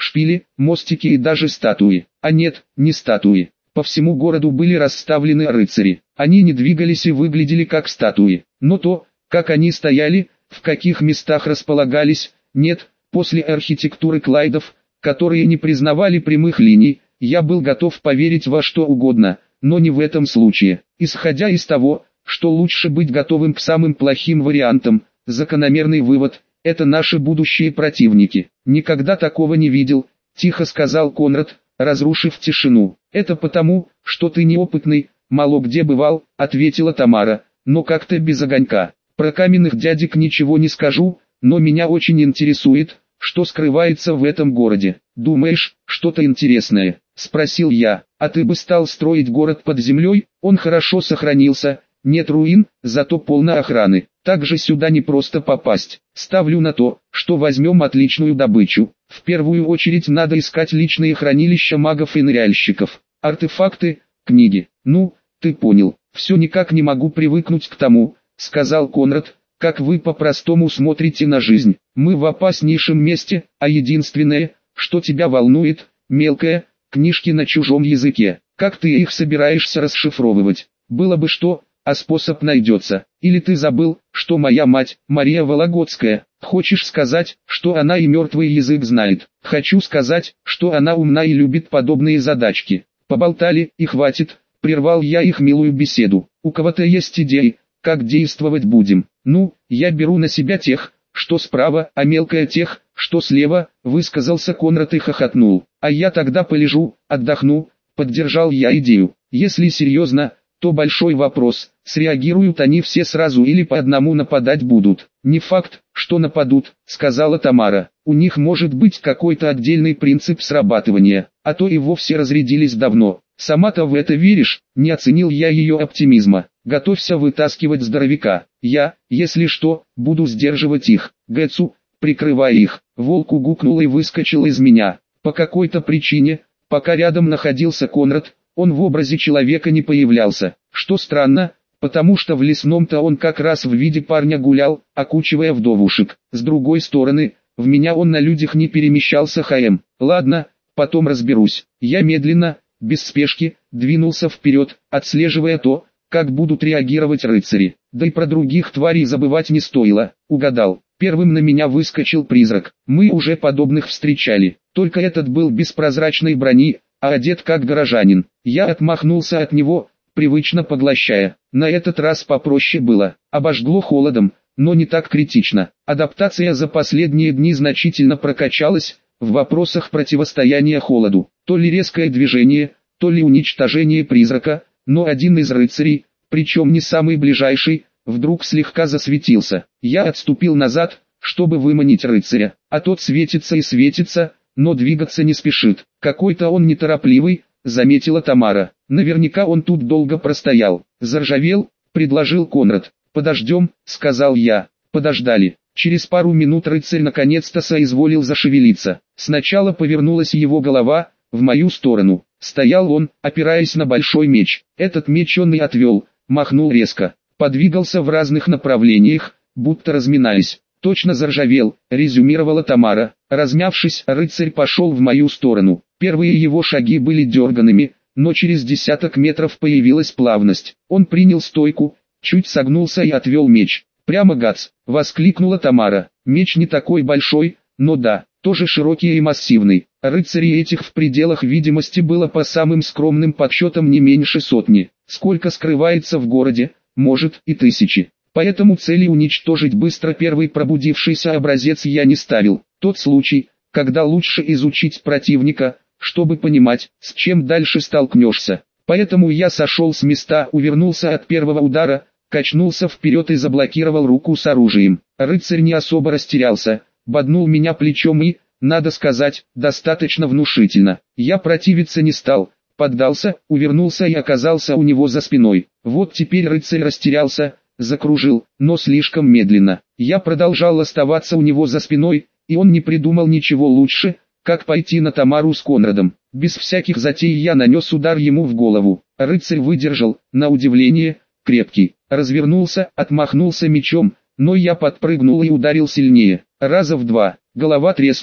шпили, мостики и даже статуи. А нет, не статуи. По всему городу были расставлены рыцари. Они не двигались и выглядели как статуи. Но то, как они стояли, в каких местах располагались, нет, после архитектуры Клайдов, которые не признавали прямых линий, я был готов поверить во что угодно, но не в этом случае. Исходя из того, что лучше быть готовым к самым плохим вариантам, закономерный вывод – это наши будущие противники. Никогда такого не видел, тихо сказал Конрад, разрушив тишину. Это потому, что ты неопытный, мало где бывал, ответила Тамара, но как-то без огонька. Про каменных дядек ничего не скажу, но меня очень интересует, что скрывается в этом городе. Думаешь, что-то интересное? Спросил я. А ты бы стал строить город под землей? Он хорошо сохранился, нет руин, зато полно охраны. Также сюда не просто попасть. Ставлю на то, что возьмем отличную добычу. В первую очередь надо искать личные хранилища магов и ныряльщиков. Артефакты, книги. Ну, ты понял. Все никак не могу привыкнуть к тому, сказал Конрад, как вы по-простому смотрите на жизнь. Мы в опаснейшем месте, а единственное, что тебя волнует, мелкое, книжки на чужом языке. Как ты их собираешься расшифровывать? Было бы что, а способ найдется. Или ты забыл, что моя мать, Мария Вологодская, хочешь сказать, что она и мертвый язык знает? Хочу сказать, что она умна и любит подобные задачки. Поболтали, и хватит, прервал я их милую беседу. У кого-то есть идеи, как действовать будем? Ну, я беру на себя тех, что справа, а мелкая тех, что слева, высказался Конрад и хохотнул. А я тогда полежу, отдохну, поддержал я идею. Если серьезно, то большой вопрос, среагируют они все сразу или по одному нападать будут. Не факт, что нападут, сказала Тамара. У них может быть какой-то отдельный принцип срабатывания, а то и вовсе разрядились давно. Сама-то в это веришь? Не оценил я ее оптимизма. Готовься вытаскивать здоровяка. Я, если что, буду сдерживать их. Гэцу, прикрывай их. Волк угукнул и выскочил из меня. По какой-то причине, пока рядом находился Конрад, он в образе человека не появлялся. Что странно, потому что в лесном-то он как раз в виде парня гулял, окучивая вдовушек. С другой стороны, в меня он на людях не перемещался ХМ. Ладно, потом разберусь. Я медленно, без спешки, двинулся вперед, отслеживая то, как будут реагировать рыцари. Да и про других тварей забывать не стоило. Угадал. Первым на меня выскочил призрак. Мы уже подобных встречали. Только этот был без прозрачной брони, а одет как горожанин. Я отмахнулся от него, привычно поглощая. На этот раз попроще было. Обожгло холодом, но не так критично. Адаптация за последние дни значительно прокачалась в вопросах противостояния холоду. То ли резкое движение, то ли уничтожение призрака, но один из рыцарей, причем не самый ближайший, вдруг слегка засветился. Я отступил назад, чтобы выманить рыцаря, а тот светится и светится, но двигаться не спешит. Какой-то он неторопливый, заметила Тамара. Наверняка он тут долго простоял. Заржавел, предложил Конрад. Подождем, сказал я. Подождали. Через пару минут рыцарь наконец-то соизволил зашевелиться. Сначала повернулась его голова, в мою сторону. Стоял он, опираясь на большой меч. Этот меч он и отвел, махнул резко. Подвигался в разных направлениях, будто разминались. Точно заржавел, резюмировала Тамара. Размявшись, рыцарь пошел в мою сторону. Первые его шаги были дерганными, но через десяток метров появилась плавность. Он принял стойку, чуть согнулся и отвел меч. «Прямо гац!» — воскликнула Тамара. «Меч не такой большой, но да, тоже широкий и массивный. Рыцарей этих в пределах видимости было по самым скромным подсчетам не меньше сотни. Сколько скрывается в городе, может и тысячи. Поэтому цели уничтожить быстро первый пробудившийся образец я не ставил. Тот случай, когда лучше изучить противника, чтобы понимать, с чем дальше столкнешься. Поэтому я сошел с места, увернулся от первого удара, качнулся вперед и заблокировал руку с оружием. Рыцарь не особо растерялся, боднул меня плечом и, надо сказать, достаточно внушительно. Я противиться не стал, поддался, увернулся и оказался у него за спиной. Вот теперь рыцарь растерялся, закружил, но слишком медленно. Я продолжал оставаться у него за спиной, и он не придумал ничего лучше, как пойти на Тамару с Конрадом. Без всяких затей я нанес удар ему в голову. Рыцарь выдержал, на удивление, крепкий. Развернулся, отмахнулся мечом, но я подпрыгнул и ударил сильнее. Раза в два. Голова треснула,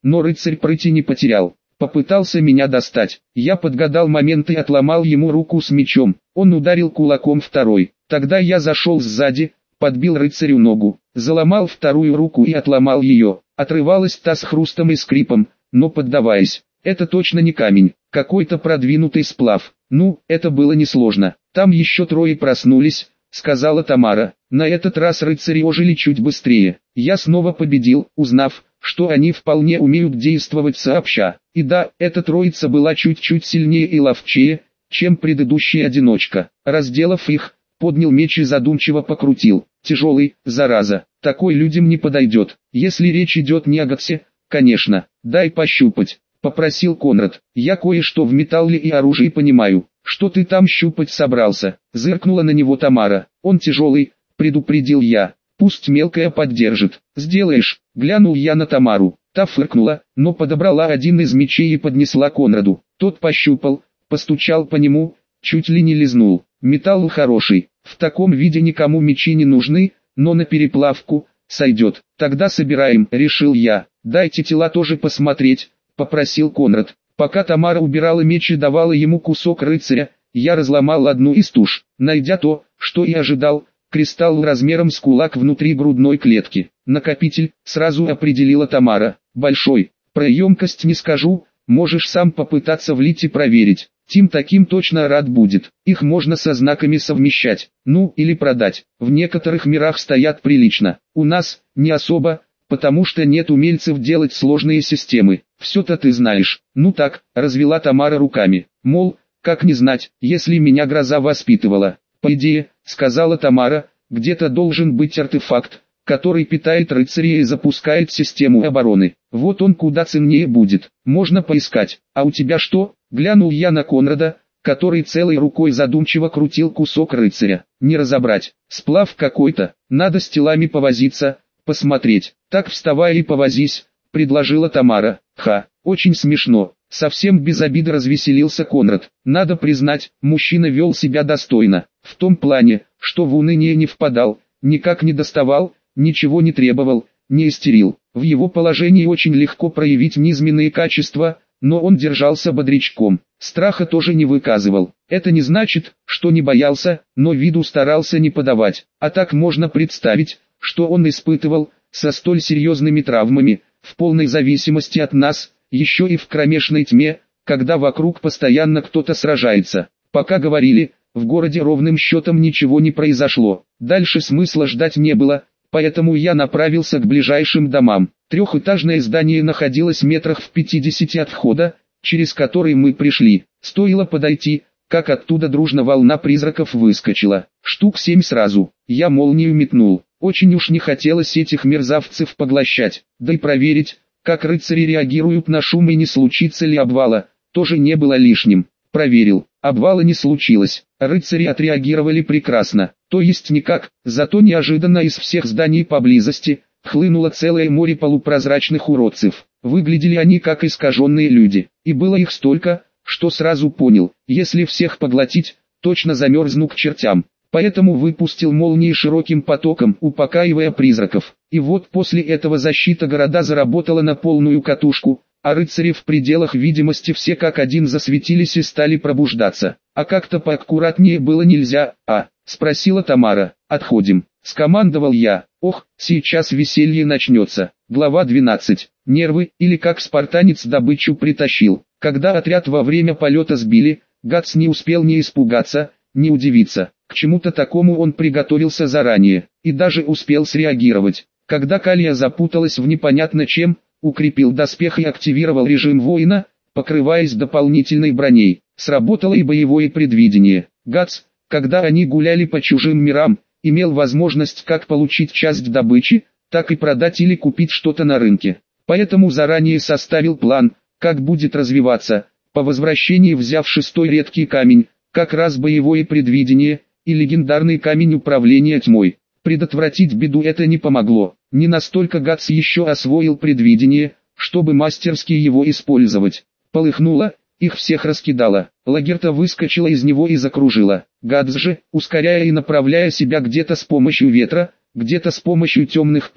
но рыцарь прыти не потерял. Попытался меня достать. Я подгадал момент и отломал ему руку с мечом. Он ударил кулаком второй. Тогда я зашел сзади, подбил рыцарю ногу, заломал вторую руку и отломал ее. Отрывалась та с хрустом и скрипом, но поддаваясь. Это точно не камень, какой-то продвинутый сплав. Ну, это было несложно. Там еще трое проснулись, сказала Тамара. На этот раз рыцари ожили чуть быстрее. Я снова победил, узнав, что они вполне умеют действовать сообща. И да, эта троица была чуть-чуть сильнее и ловчее, чем предыдущая одиночка. Разделав их, поднял меч и задумчиво покрутил. Тяжелый, зараза, такой людям не подойдет. Если речь идет не о Гатсе, конечно, дай пощупать, попросил Конрад. Я кое-что в металле и оружии понимаю. Что ты там щупать собрался? Зыркнула на него Тамара. Он тяжелый, предупредил я. Пусть мелкая поддержит. Сделаешь, глянул я на Тамару. Та фыркнула, но подобрала один из мечей и поднесла Конраду. Тот пощупал, постучал по нему, чуть ли не лизнул. Металл хороший, в таком виде никому мечи не нужны, но на переплавку сойдет. Тогда собираем, решил я. Дайте тела тоже посмотреть, попросил Конрад. Пока Тамара убирала меч и давала ему кусок рыцаря, я разломал одну из туш, найдя то, что и ожидал. Кристалл размером с кулак внутри грудной клетки. Накопитель, сразу определила Тамара. Большой. Про емкость не скажу, можешь сам попытаться влить и проверить. Тим таким точно рад будет. Их можно со знаками совмещать. Ну, или продать. В некоторых мирах стоят прилично. У нас, не особо, потому что нет умельцев делать сложные системы. Все-то ты знаешь. Ну так, развела Тамара руками. Мол, как не знать, если меня гроза воспитывала. По идее, сказала Тамара, где-то должен быть артефакт, который питает рыцаря и запускает систему обороны. Вот он куда ценнее будет. Можно поискать. А у тебя что? Глянул я на Конрада, который целой рукой задумчиво крутил кусок рыцаря. Не разобрать. Сплав какой-то. Надо с телами повозиться, посмотреть. Так вставай и повозись, предложила Тамара. Ха, очень смешно. Совсем без обиды развеселился Конрад. Надо признать, мужчина вел себя достойно. В том плане, что в уныние не впадал, никак не доставал, ничего не требовал, не истерил. В его положении очень легко проявить низменные качества, но он держался бодрячком. Страха тоже не выказывал. Это не значит, что не боялся, но виду старался не подавать. А так можно представить, что он испытывал, со столь серьезными травмами, в полной зависимости от нас, еще и в кромешной тьме, когда вокруг постоянно кто-то сражается. Пока говорили, в городе ровным счетом ничего не произошло. Дальше смысла ждать не было, поэтому я направился к ближайшим домам. Трехэтажное здание находилось метрах в пятидесяти от входа, через который мы пришли. Стоило подойти, как оттуда дружно волна призраков выскочила. Штук семь сразу. Я молнию метнул. Очень уж не хотелось этих мерзавцев поглощать, да и проверить, как рыцари реагируют на шум и не случится ли обвала, тоже не было лишним. Проверил, обвала не случилось, рыцари отреагировали прекрасно, то есть никак, зато неожиданно из всех зданий поблизости, хлынуло целое море полупрозрачных уродцев. Выглядели они как искаженные люди, и было их столько, что сразу понял, если всех поглотить, точно замерзну к чертям. Поэтому выпустил молнии широким потоком, упокаивая призраков. И вот после этого защита города заработала на полную катушку, а рыцари в пределах видимости все как один засветились и стали пробуждаться. А как-то поаккуратнее было нельзя, а? Спросила Тамара. Отходим. Скомандовал я. Ох, сейчас веселье начнется. Глава двенадцать. Нервы, или как спартанец добычу притащил. Когда отряд во время полета сбили, Гатс не успел ни испугаться, ни удивиться. К чему-то такому он приготовился заранее, и даже успел среагировать. Когда Калия запуталась в непонятно чем, укрепил доспех и активировал режим воина, покрываясь дополнительной броней. Сработало и боевое предвидение. Гатс, когда они гуляли по чужим мирам, имел возможность как получить часть добычи, так и продать или купить что-то на рынке. Поэтому заранее составил план, как будет развиваться, по возвращении взяв шестой редкий камень, как раз боевое предвидение, и легендарный камень управления тьмой. Предотвратить беду это не помогло. Не настолько Гатс еще освоил предвидение, чтобы мастерски его использовать. Полыхнуло, их всех раскидало. Лагерта выскочила из него и закружила. Гатс же, ускоряя и направляя себя где-то с помощью ветра, где-то с помощью темных пут,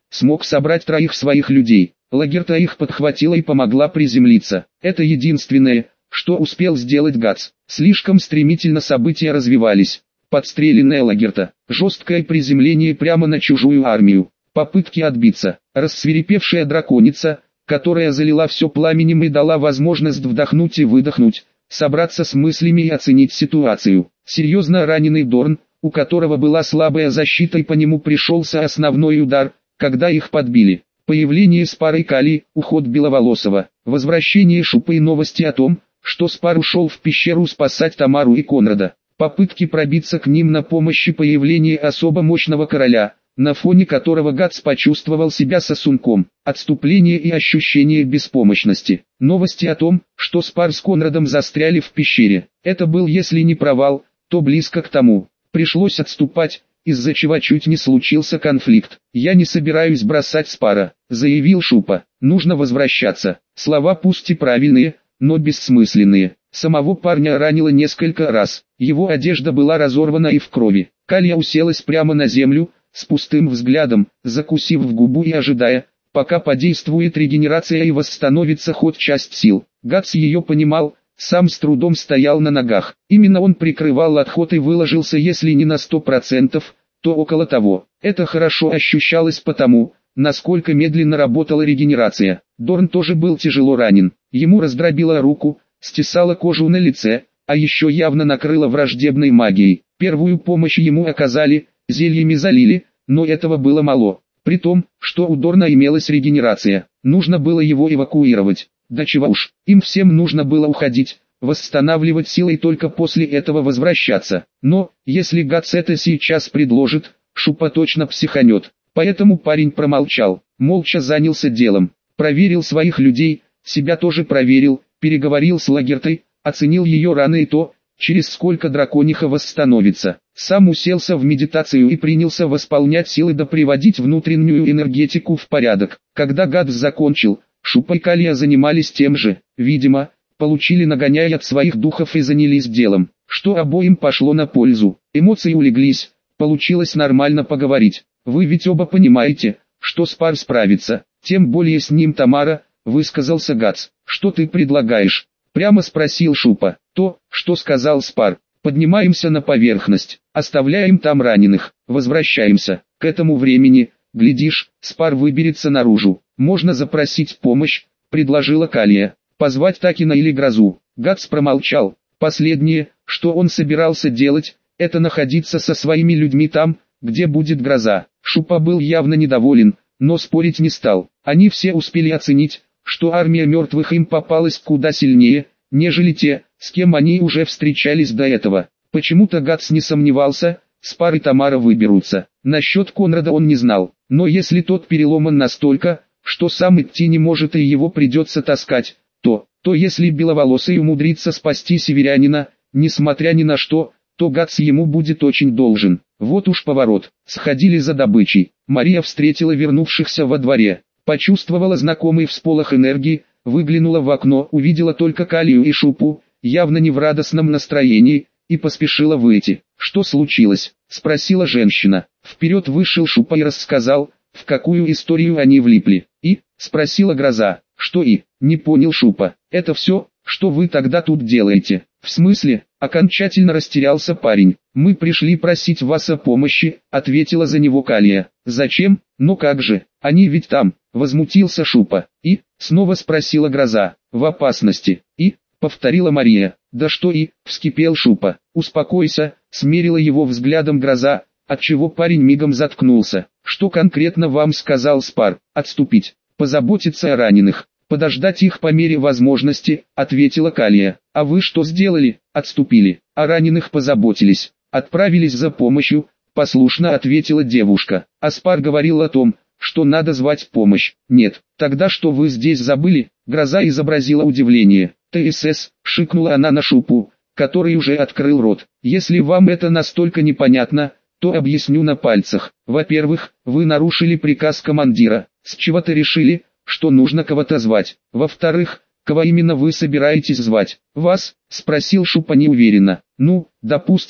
смог собрать троих своих людей. Лагерта их подхватила и помогла приземлиться. Это единственное, что успел сделать Гац. Слишком стремительно события развивались. Подстреленная Лагерта, жесткое приземление прямо на чужую армию, попытки отбиться, рассвирепевшая драконица, которая залила все пламенем и дала возможность вдохнуть и выдохнуть, собраться с мыслями и оценить ситуацию. Серьезно раненый Дорн, у которого была слабая защита и по нему пришелся основной удар, когда их подбили. Появление Спара и Калии, уход Беловолосого, возвращение Шупа и новости о том, что Спар ушел в пещеру спасать Тамару и Конрада. Попытки пробиться к ним на помощь и появление особо мощного короля, на фоне которого Гац почувствовал себя сосунком, отступление и ощущение беспомощности. Новости о том, что Спар с Конрадом застряли в пещере. Это был если не провал, то близко к тому. Пришлось отступать, из-за чего чуть не случился конфликт. «Я не собираюсь бросать Спара», — заявил Шупа. «Нужно возвращаться». Слова пусть и правильные, но бессмысленные. Самого парня ранило несколько раз. Его одежда была разорвана и в крови. Калия уселась прямо на землю, с пустым взглядом, закусив в губу и ожидая, пока подействует регенерация и восстановится хоть часть сил. Гац ее понимал, сам с трудом стоял на ногах. Именно он прикрывал отход и выложился если не на сто процентов, то около того. Это хорошо ощущалось потому, насколько медленно работала регенерация. Дорн тоже был тяжело ранен. Ему раздробило руку, стесало кожу на лице, а еще явно накрыло враждебной магией. Первую помощь ему оказали, зельями залили, но этого было мало. При том, что у Дорна имелась регенерация, нужно было его эвакуировать. Да чего уж, им всем нужно было уходить, восстанавливать силы и только после этого возвращаться. Но, если Гац это сейчас предложит, Шупа точно психанет. Поэтому парень промолчал, молча занялся делом, проверил своих людей, себя тоже проверил, переговорил с Лагертой, оценил ее раны и то, через сколько дракониха восстановится. Сам уселся в медитацию и принялся восполнять силы да приводить внутреннюю энергетику в порядок. Когда Гац закончил, Шупа и Калия занимались тем же, видимо, получили нагоняй от своих духов и занялись делом, что обоим пошло на пользу. Эмоции улеглись, получилось нормально поговорить. Вы ведь оба понимаете, что Спар справится, тем более с ним Тамара, высказался Гац. Что ты предлагаешь? Прямо спросил Шупа. То, что сказал Спар. Поднимаемся на поверхность, оставляем там раненых, возвращаемся. К этому времени, глядишь, Спар выберется наружу. Можно запросить помощь, предложила Калия. Позвать Такина или Грозу. Гац промолчал. Последнее, что он собирался делать, это находиться со своими людьми там, где будет Гроза. Шупа был явно недоволен, но спорить не стал. Они все успели оценить, что армия мертвых им попалась куда сильнее, нежели те, с кем они уже встречались до этого. Почему-то Гац не сомневался, Спар и Тамара выберутся. Насчет Конрада он не знал, но если тот переломан настолько, что сам идти не может и его придется таскать, то, то если Беловолосый умудрится спасти северянина, несмотря ни на что, то Гац ему будет очень должен. Вот уж поворот. Сходили за добычей. Мария встретила вернувшихся во дворе, почувствовала знакомый всполох энергии, выглянула в окно, увидела только Калию и Шупу, явно не в радостном настроении, и поспешила выйти. «Что случилось?» – спросила женщина. Вперед вышел Шупа и рассказал, в какую историю они влипли. «И?» – спросила Гроза. «Что и?» – не понял Шупа. «Это все, что вы тогда тут делаете?» «В смысле?» – окончательно растерялся парень. «Мы пришли просить вас о помощи», – ответила за него Калия. «Зачем? Ну как же, они ведь там», – возмутился Шупа. «И?» – снова спросила Гроза. «В опасности». «И?» – повторила Мария. «Да что и?» – вскипел Шупа. «Успокойся», – смерила его взглядом Гроза, отчего парень мигом заткнулся. «Что конкретно вам сказал Спар?» «Отступить, позаботиться о раненых, подождать их по мере возможности», — ответила Калия. «А вы что сделали?» «Отступили, о раненых позаботились, отправились за помощью», — послушно ответила девушка. А Спар говорил о том, что надо звать помощь. «Нет, тогда что вы здесь забыли?» Гроза изобразила удивление. «ТСС», — шикнула она на Шупу, который уже открыл рот. «Если вам это настолько непонятно, то объясню на пальцах. Во-первых, вы нарушили приказ командира, с чего-то решили, что нужно кого-то звать. Во-вторых, кого именно вы собираетесь звать? Вас?» — спросил Шупа неуверенно. «Ну, допустим,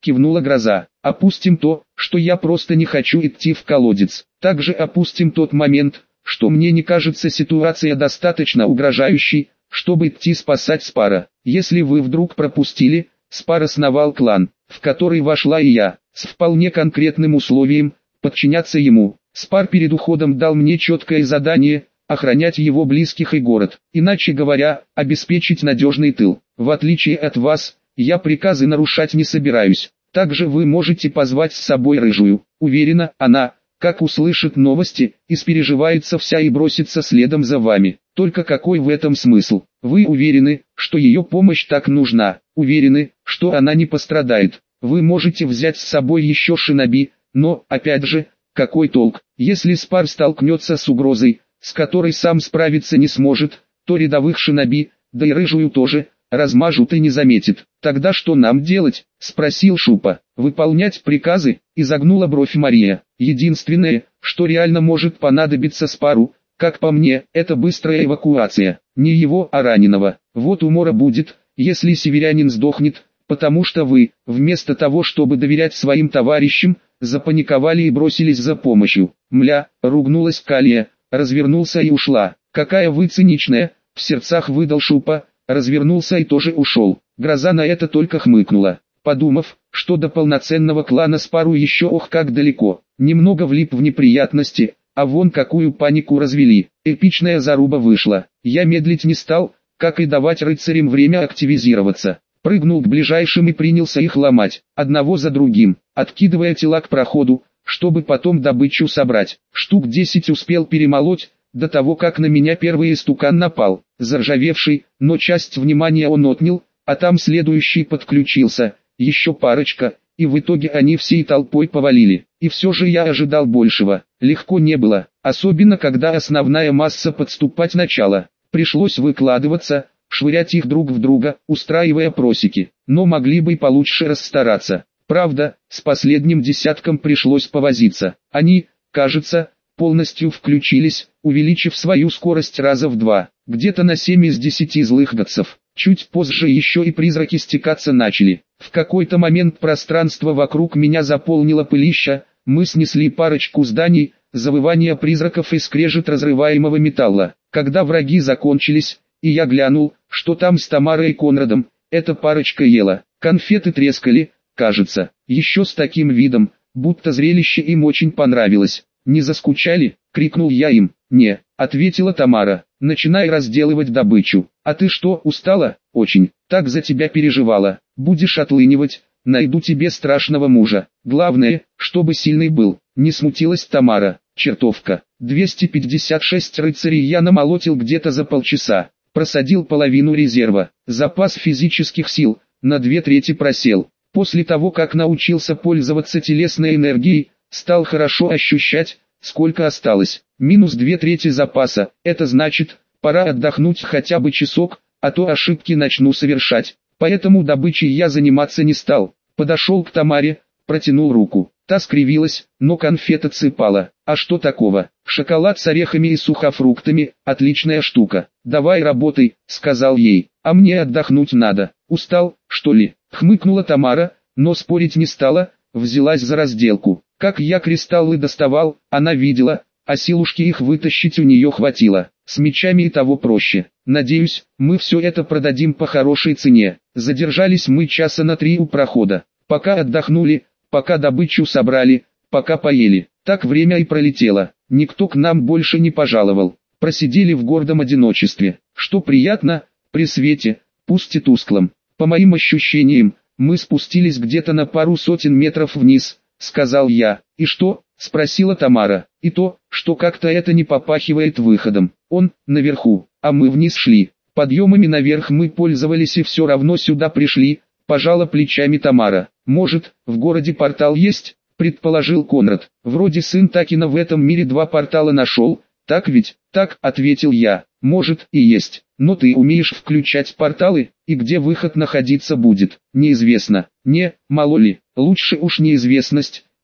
кивнула Гроза. Опустим то, что я просто не хочу идти в колодец. Также опустим тот момент, что мне не кажется ситуация достаточно угрожающей, чтобы идти спасать Спара. Если вы вдруг пропустили, Спар основал клан, в который вошла и я, с вполне конкретным условием подчиняться ему. Спар перед уходом дал мне четкое задание – охранять его близких и город, иначе говоря, обеспечить надежный тыл. В отличие от вас, я приказы нарушать не собираюсь. Также вы можете позвать с собой Рыжую. Уверена, она, как услышит новости, испереживается вся и бросится следом за вами. Только какой в этом смысл? Вы уверены, что ее помощь так нужна? Уверены, что она не пострадает? Вы можете взять с собой еще шиноби, но, опять же, какой толк, если Спар столкнется с угрозой, с которой сам справиться не сможет, то рядовых шиноби, да и Рыжую тоже, размажут и не заметит. Тогда что нам делать? Спросил Шупа. Выполнять приказы, изогнула бровь Мария. Единственное, что реально может понадобиться Спару, как по мне, это быстрая эвакуация. Не его, а раненого. Вот умора будет, если северянин сдохнет, потому что вы, вместо того чтобы доверять своим товарищам, запаниковали и бросились за помощью. Мля, ругнулась Калия, развернулся и ушла. Какая вы циничная, в сердцах выдал Шупа, развернулся и тоже ушел. Гроза на это только хмыкнула, подумав, что до полноценного клана Спару еще ох как далеко. Немного влип в неприятности, а вон какую панику развели. Эпичная заруба вышла. Я медлить не стал, как и давать рыцарям время активизироваться. Прыгнул к ближайшим и принялся их ломать, одного за другим, откидывая тела к проходу, чтобы потом добычу собрать. Штук десять успел перемолоть, до того как на меня первый истукан напал, заржавевший, но часть внимания он отнял, а там следующий подключился, еще парочка, и в итоге они всей толпой повалили. И все же я ожидал большего. Легко не было, особенно когда основная масса подступать начала. Пришлось выкладываться, швырять их друг в друга, устраивая просеки, но могли бы и получше расстараться. Правда, с последним десятком пришлось повозиться. Они, кажется, полностью включились, увеличив свою скорость раза в два, где-то на семь из десяти злых гадцев. Чуть позже еще и призраки стекаться начали. В какой-то момент пространство вокруг меня заполнило пылища, мы снесли парочку зданий, завывание призраков и скрежет разрываемого металла. Когда враги закончились, и я глянул, что там с Тамарой и Конрадом, эта парочка ела, конфеты трескали, кажется, еще с таким видом, будто зрелище им очень понравилось. «Не заскучали?» — крикнул я им. «Не», — ответила Тамара, — «начинай разделывать добычу». «А ты что, устала?» «Очень, так за тебя переживала. Будешь отлынивать, найду тебе страшного мужа. Главное, чтобы сильный был». Не смутилась Тамара. «Чертовка, двести пятьдесят шесть рыцарей я намолотил где-то за полчаса. Просадил половину резерва. Запас физических сил на две трети просел. После того как научился пользоваться телесной энергией, стал хорошо ощущать, сколько осталось. Минус две трети запаса. Это значит, пора отдохнуть хотя бы часок, а то ошибки начну совершать. Поэтому добычей я заниматься не стал. Подошел к Тамаре, протянул руку. Та скривилась, но конфета цепала. А что такого? Шоколад с орехами и сухофруктами – отличная штука. Давай работай, сказал ей. А мне отдохнуть надо. Устал, что ли? Хмыкнула Тамара, но спорить не стала, взялась за разделку. Как я кристаллы доставал, она видела, а силушки их вытащить у нее хватило. С мечами и того проще. Надеюсь, мы все это продадим по хорошей цене. Задержались мы часа на три у прохода. Пока отдохнули, пока добычу собрали, пока поели. Так время и пролетело. Никто к нам больше не пожаловал. Просидели в гордом одиночестве. Что приятно, при свете, пусть и тусклом. По моим ощущениям, мы спустились где-то на пару сотен метров вниз, сказал я. И что? Спросила Тамара. И то, что как-то это не попахивает выходом. Он, наверху, а мы вниз шли. Подъемами наверх мы пользовались и все равно сюда пришли, пожала плечами Тамара. Может, в городе портал есть? Предположил Конрад. Вроде сын Такина в этом мире два портала нашел, так ведь? Так, ответил я. Может и есть, но ты умеешь включать порталы, и где выход находиться будет, неизвестно. Не, мало ли, лучше уж неизвестность,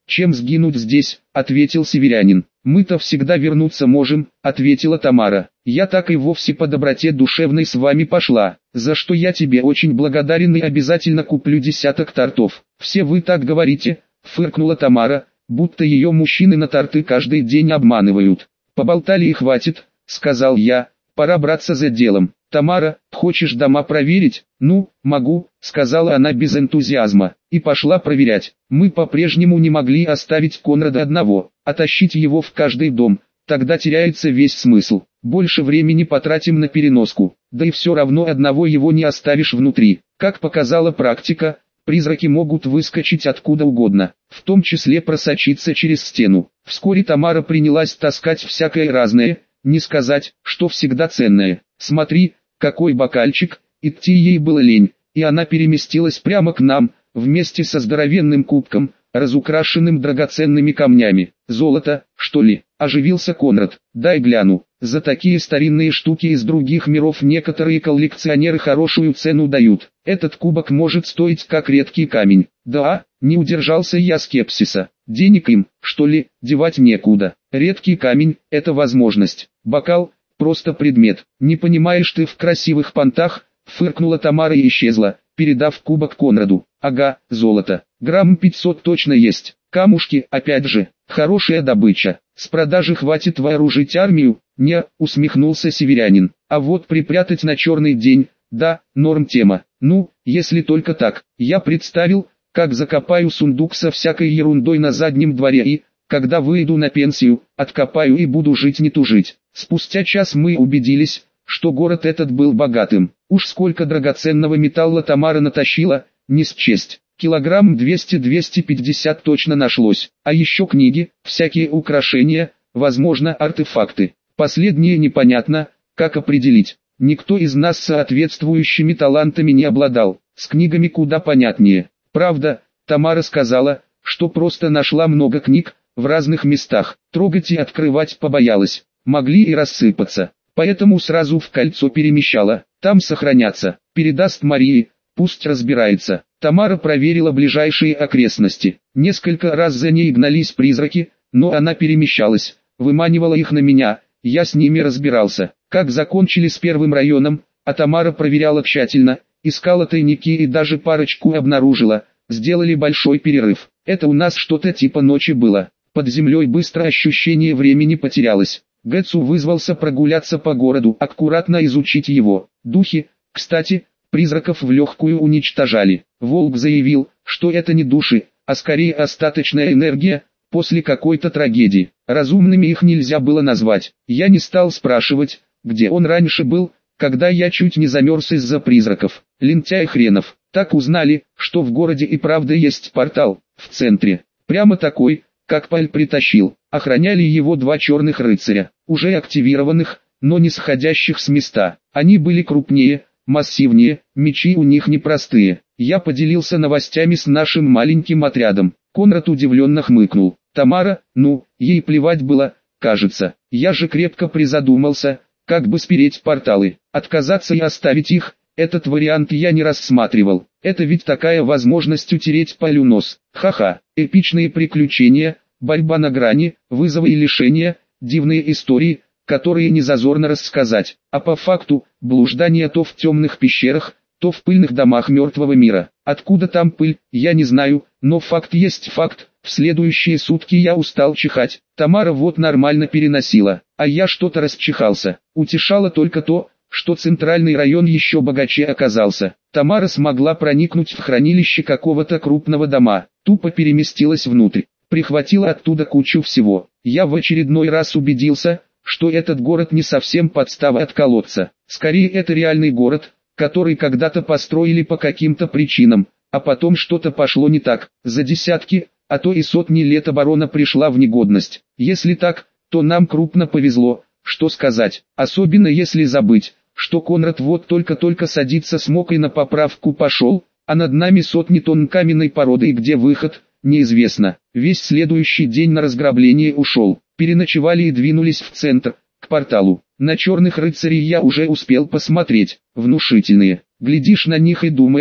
чем сгинуть здесь, ответил северянин. Мы-то всегда вернуться можем, ответила Тамара. Я так и вовсе по доброте душевной с вами пошла, за что я тебе очень благодарен и обязательно куплю десяток тортов. Все вы так говорите, фыркнула Тамара, будто ее мужчины на торты каждый день обманывают. Поболтали и хватит, сказал я, пора браться за делом. Тамара, хочешь дома проверить? Ну, могу, сказала она без энтузиазма, и пошла проверять. Мы по-прежнему не могли оставить Конрада одного, а тащить его в каждый дом, тогда теряется весь смысл. Больше времени потратим на переноску, да и все равно одного его не оставишь внутри. Как показала практика, призраки могут выскочить откуда угодно, в том числе просочиться через стену. Вскоре Тамара принялась таскать всякое разное, не сказать, что всегда ценное. Смотри, какой бокальчик, идти ей было лень, и она переместилась прямо к нам, вместе со здоровенным кубком, разукрашенным драгоценными камнями. Золото, что ли? Оживился Конрад. Дай гляну. За такие старинные штуки из других миров некоторые коллекционеры хорошую цену дают. Этот кубок может стоить как редкий камень. Да, не удержался я скепсиса. Денег им, что ли, девать некуда. Редкий камень – это возможность. Бокал – просто предмет. Не понимаешь ты в красивых понтах, фыркнула Тамара и исчезла, передав кубок Конраду. Ага, золото. Грамм пятьсот точно есть. Камушки, опять же, хорошая добыча. С продажи хватит вооружить армию? Не, усмехнулся северянин. А вот припрятать на черный день, да, норм тема. Ну, если только так. Я представил, как закопаю сундук со всякой ерундой на заднем дворе и, когда выйду на пенсию, откопаю и буду жить не тужить. Спустя час мы убедились, что город этот был богатым. Уж сколько драгоценного металла Тамара натащила, не счесть. Килограмм двести-двести пятьдесят точно нашлось. А еще книги, всякие украшения, возможно артефакты. Последнее непонятно, как определить. Никто из нас соответствующими талантами не обладал. С книгами куда понятнее. Правда, Тамара сказала, что просто нашла много книг, в разных местах. Трогать и открывать побоялась. Могли и рассыпаться. Поэтому сразу в кольцо перемещала. Там сохранятся. Передаст Марии, пусть разбирается. Тамара проверила ближайшие окрестности. Несколько раз за ней гнались призраки, но она перемещалась, выманивала их на меня, я с ними разбирался. Как закончили с первым районом, а Тамара проверяла тщательно, искала тайники и даже парочку обнаружила, сделали большой перерыв. Это у нас что-то типа ночи было. Под землей быстро ощущение времени потерялось. Гэтсу вызвался прогуляться по городу, аккуратно изучить его. Духи, кстати, призраков в легкую уничтожали. Волк заявил, что это не души, а скорее остаточная энергия, после какой-то трагедии. Разумными их нельзя было назвать. Я не стал спрашивать, где он раньше был, когда я чуть не замерз из-за призраков. Лентяй хренов. Так узнали, что в городе и правда есть портал, в центре. Прямо такой, как Паль притащил. Охраняли его два черных рыцаря, уже активированных, но не сходящих с места. Они были крупнее, массивнее, мечи у них непростые. Я поделился новостями с нашим маленьким отрядом. Конрад удивленно хмыкнул. Тамара, ну, ей плевать было, кажется. Я же крепко призадумался, как бы спереть порталы. Отказаться и оставить их, этот вариант я не рассматривал. Это ведь такая возможность утереть Палю нос. Ха-ха, эпичные приключения, борьба на грани, вызовы и лишения, дивные истории, которые не зазорно рассказать. А по факту, блуждание то в темных пещерах, то в пыльных домах мертвого мира. Откуда там пыль, я не знаю, но факт есть факт. В следующие сутки я устал чихать. Тамара вот нормально переносила, а я что-то расчихался. Утешало только то, что центральный район еще богаче оказался. Тамара смогла проникнуть в хранилище какого-то крупного дома, тупо переместилась внутрь, прихватила оттуда кучу всего. Я в очередной раз убедился, что этот город не совсем подстава от колодца. Скорее это реальный город, который когда-то построили по каким-то причинам, а потом что-то пошло не так. За десятки, а то и сотни лет оборона пришла в негодность. Если так, то нам крупно повезло, что сказать, особенно если забыть, что Конрад вот только-только садиться смог и на поправку пошел, а над нами сотни тонн каменной породы и где выход, неизвестно. Весь следующий день на разграбление ушел, переночевали и двинулись в центр, к порталу. На черных рыцарей я уже успел посмотреть, внушительные. Глядишь на них и думаешь,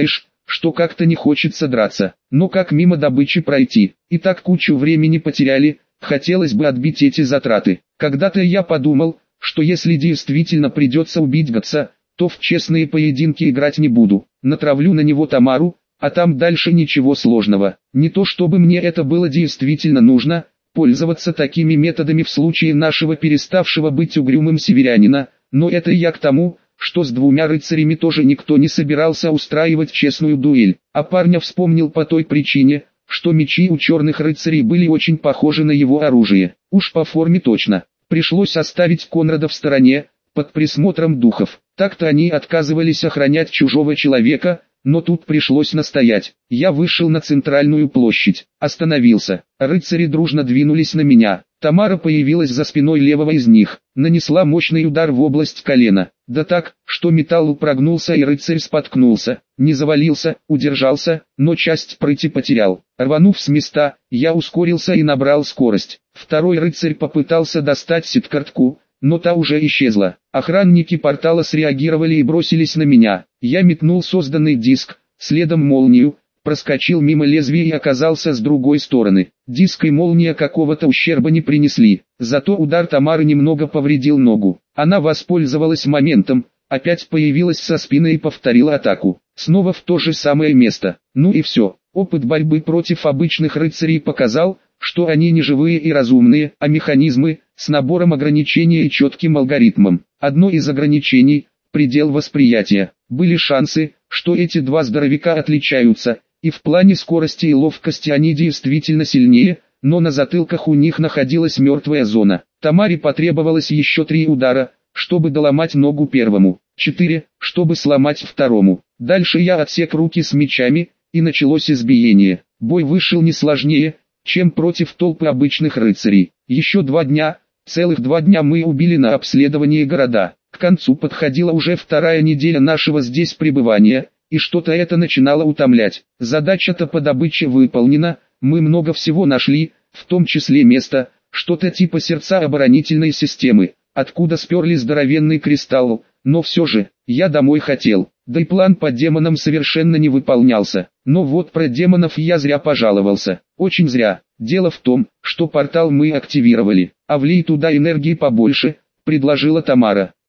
что как-то не хочется драться. Но как мимо добычи пройти? И так кучу времени потеряли, хотелось бы отбить эти затраты. Когда-то я подумал, что если действительно придется убить Гатса, то в честные поединки играть не буду. Натравлю на него Тамару, а там дальше ничего сложного. Не то чтобы мне это было действительно нужно, пользоваться такими методами в случае нашего переставшего быть угрюмым северянина, но это я к тому, что с двумя рыцарями тоже никто не собирался устраивать честную дуэль. А парня вспомнил по той причине, что мечи у черных рыцарей были очень похожи на его оружие. Уж по форме точно. Пришлось оставить Конрада в стороне, под присмотром духов. Так-то они отказывались охранять чужого человека, но тут пришлось настоять. Я вышел на центральную площадь, остановился. Рыцари дружно двинулись на меня. Тамара появилась за спиной левого из них, нанесла мощный удар в область колена. Да так, что металл прогнулся и рыцарь споткнулся. Не завалился, удержался, но часть прыти потерял. Рванув с места, я ускорился и набрал скорость. Второй рыцарь попытался достать сеткартку, но та уже исчезла. Охранники портала среагировали и бросились на меня. Я метнул созданный диск, следом молнию, проскочил мимо лезвия и оказался с другой стороны. Диск и молния какого-то ущерба не принесли, зато удар Тамары немного повредил ногу. Она воспользовалась моментом, опять появилась со спины и повторила атаку. Снова в то же самое место. Ну и все. Опыт борьбы против обычных рыцарей показал, что они не живые и разумные, а механизмы, с набором ограничений и четким алгоритмом. Одно из ограничений – предел восприятия. Были шансы, что эти два здоровяка отличаются, и в плане скорости и ловкости они действительно сильнее, но на затылках у них находилась мертвая зона. Тамаре потребовалось еще три удара, чтобы доломать ногу первому, четыре, чтобы сломать второму. Дальше я отсек руки с мечами, и началось избиение. Бой вышел не сложнее, чем против толпы обычных рыцарей. Еще два дня, целых два дня мы убили на обследовании города. К концу подходила уже вторая неделя нашего здесь пребывания, и что-то это начинало утомлять. Задача-то по добыче выполнена, мы много всего нашли, в том числе место, что-то типа сердца оборонительной системы, откуда сперли здоровенный кристалл, но все же, я домой хотел. Да и план по демонам совершенно не выполнялся. Но вот про демонов я зря пожаловался. Очень зря. Дело в том, что портал мы активировали, а влей туда энергии побольше, предложила Тамара.